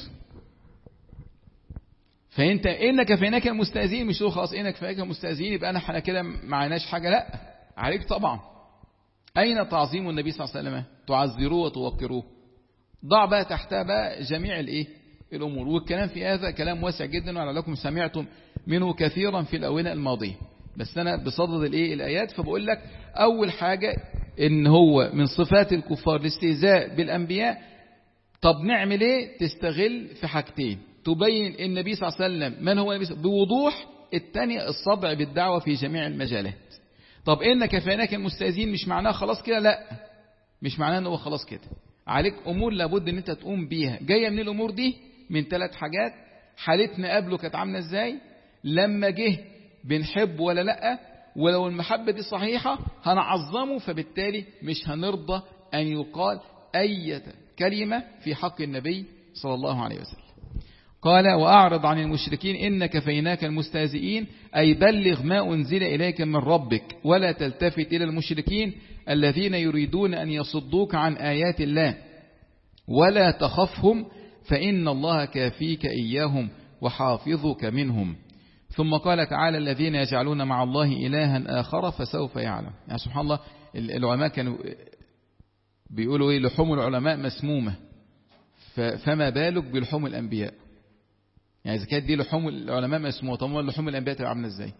فانت انك فيناك المستأذين، مش خلاص انك فيناك المستأذين يبقى انا احنا كده معناش حاجة، لا عليك طبعا. أين تعظيم النبي صلى الله عليه وسلم؟ تعذروه وتوقروه. ضع بقى تحتها بقى جميع الايه الأمور. والكلام في هذا كلام واسع جدا، ولعلكم سمعتم منه كثيرا في الآونة الماضية، بس أنا بصدد الايه الآيات. فبقول لك أول حاجة إن هو من صفات الكفار الاستهزاء بالأنبياء. طب نعمل ايه؟ تستغل في حاجتين تبين النبي صلى الله عليه وسلم من هو النبي بوضوح. الثانية الصدع بالدعوة في جميع المجالات. طب إن كفيناك المستأذين مش معناه خلاص كده، لا مش معناه ان هو خلاص كده. عليك أمور لابد ان انت تقوم بيها. جاية من الأمور دي من ثلاث حاجات. حالتنا قبله كانت عاملة ازاي، لما جه بنحب ولا لا، ولو المحبة دي صحيحة هنعظمه، فبالتالي مش هنرضى أن يقال أي كلمة في حق النبي صلى الله عليه وسلم. قال وأعرض عن المشركين إن كفيناك المستهزئين، أي بلغ ما أنزل إليك من ربك ولا تلتفت إلى المشركين الذين يريدون أن يصدوك عن آيات الله ولا تخفهم فإن الله كافيك إياهم وحافظك منهم. ثم قال تعالى الذين يجعلون مع الله إلها آخر فسوف يعلم. يعني سبحان الله العلماء كانوا بيقولوا إيه لحوم العلماء مسمومة، فما بالك بلحوم الأنبياء. يعني إذا كانت دي لحوم العلماء مسمومة، طب لحوم الأنبياء تبقى عاملة إزاي؟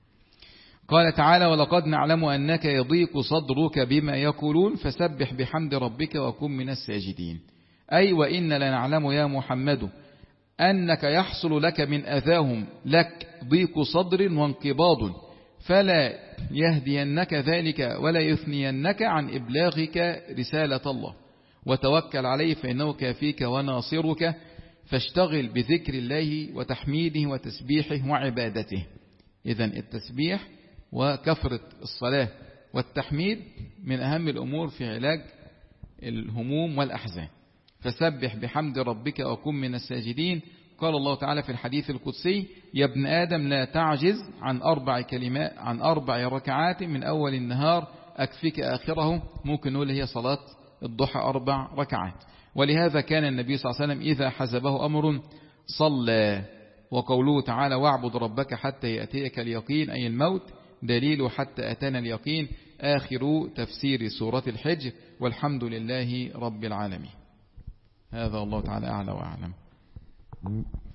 قال تعالى ولقد نعلم أنك يضيق صدرك بما يقولون فسبح بحمد ربك وكن من الساجدين. أي وإن لنعلم يا محمد أنك يحصل لك من أذاهم لك ضيق صدر وانقباض، فلا يهدينك ذلك ولا يثنينك عن إبلاغك رسالة الله، وتوكل عليه فإنه كافيك وناصرك، فاشتغل بذكر الله وتحميده وتسبيحه وعبادته. إذن التسبيح وكثرة الصلاة والتحميد من أهم الأمور في علاج الهموم والأحزان. فسبح بحمد ربك وكن من الساجدين. قال الله تعالى في الحديث القدسي يا ابن آدم لا تعجز عن أربع كلمات عن أربع ركعات من أول النهار أكفيك آخره. ممكن نقول هي صلاة الضحى أربع ركعات. ولهذا كان النبي صلى الله عليه وسلم إذا حزبه أمر صلى. وقوله تعالى واعبد ربك حتى يأتيك اليقين أي الموت دليل حتى أتانا اليقين. آخر تفسير سورة الحجر والحمد لله رب العالمين. هذا الله تعالى أعلى وأعلم.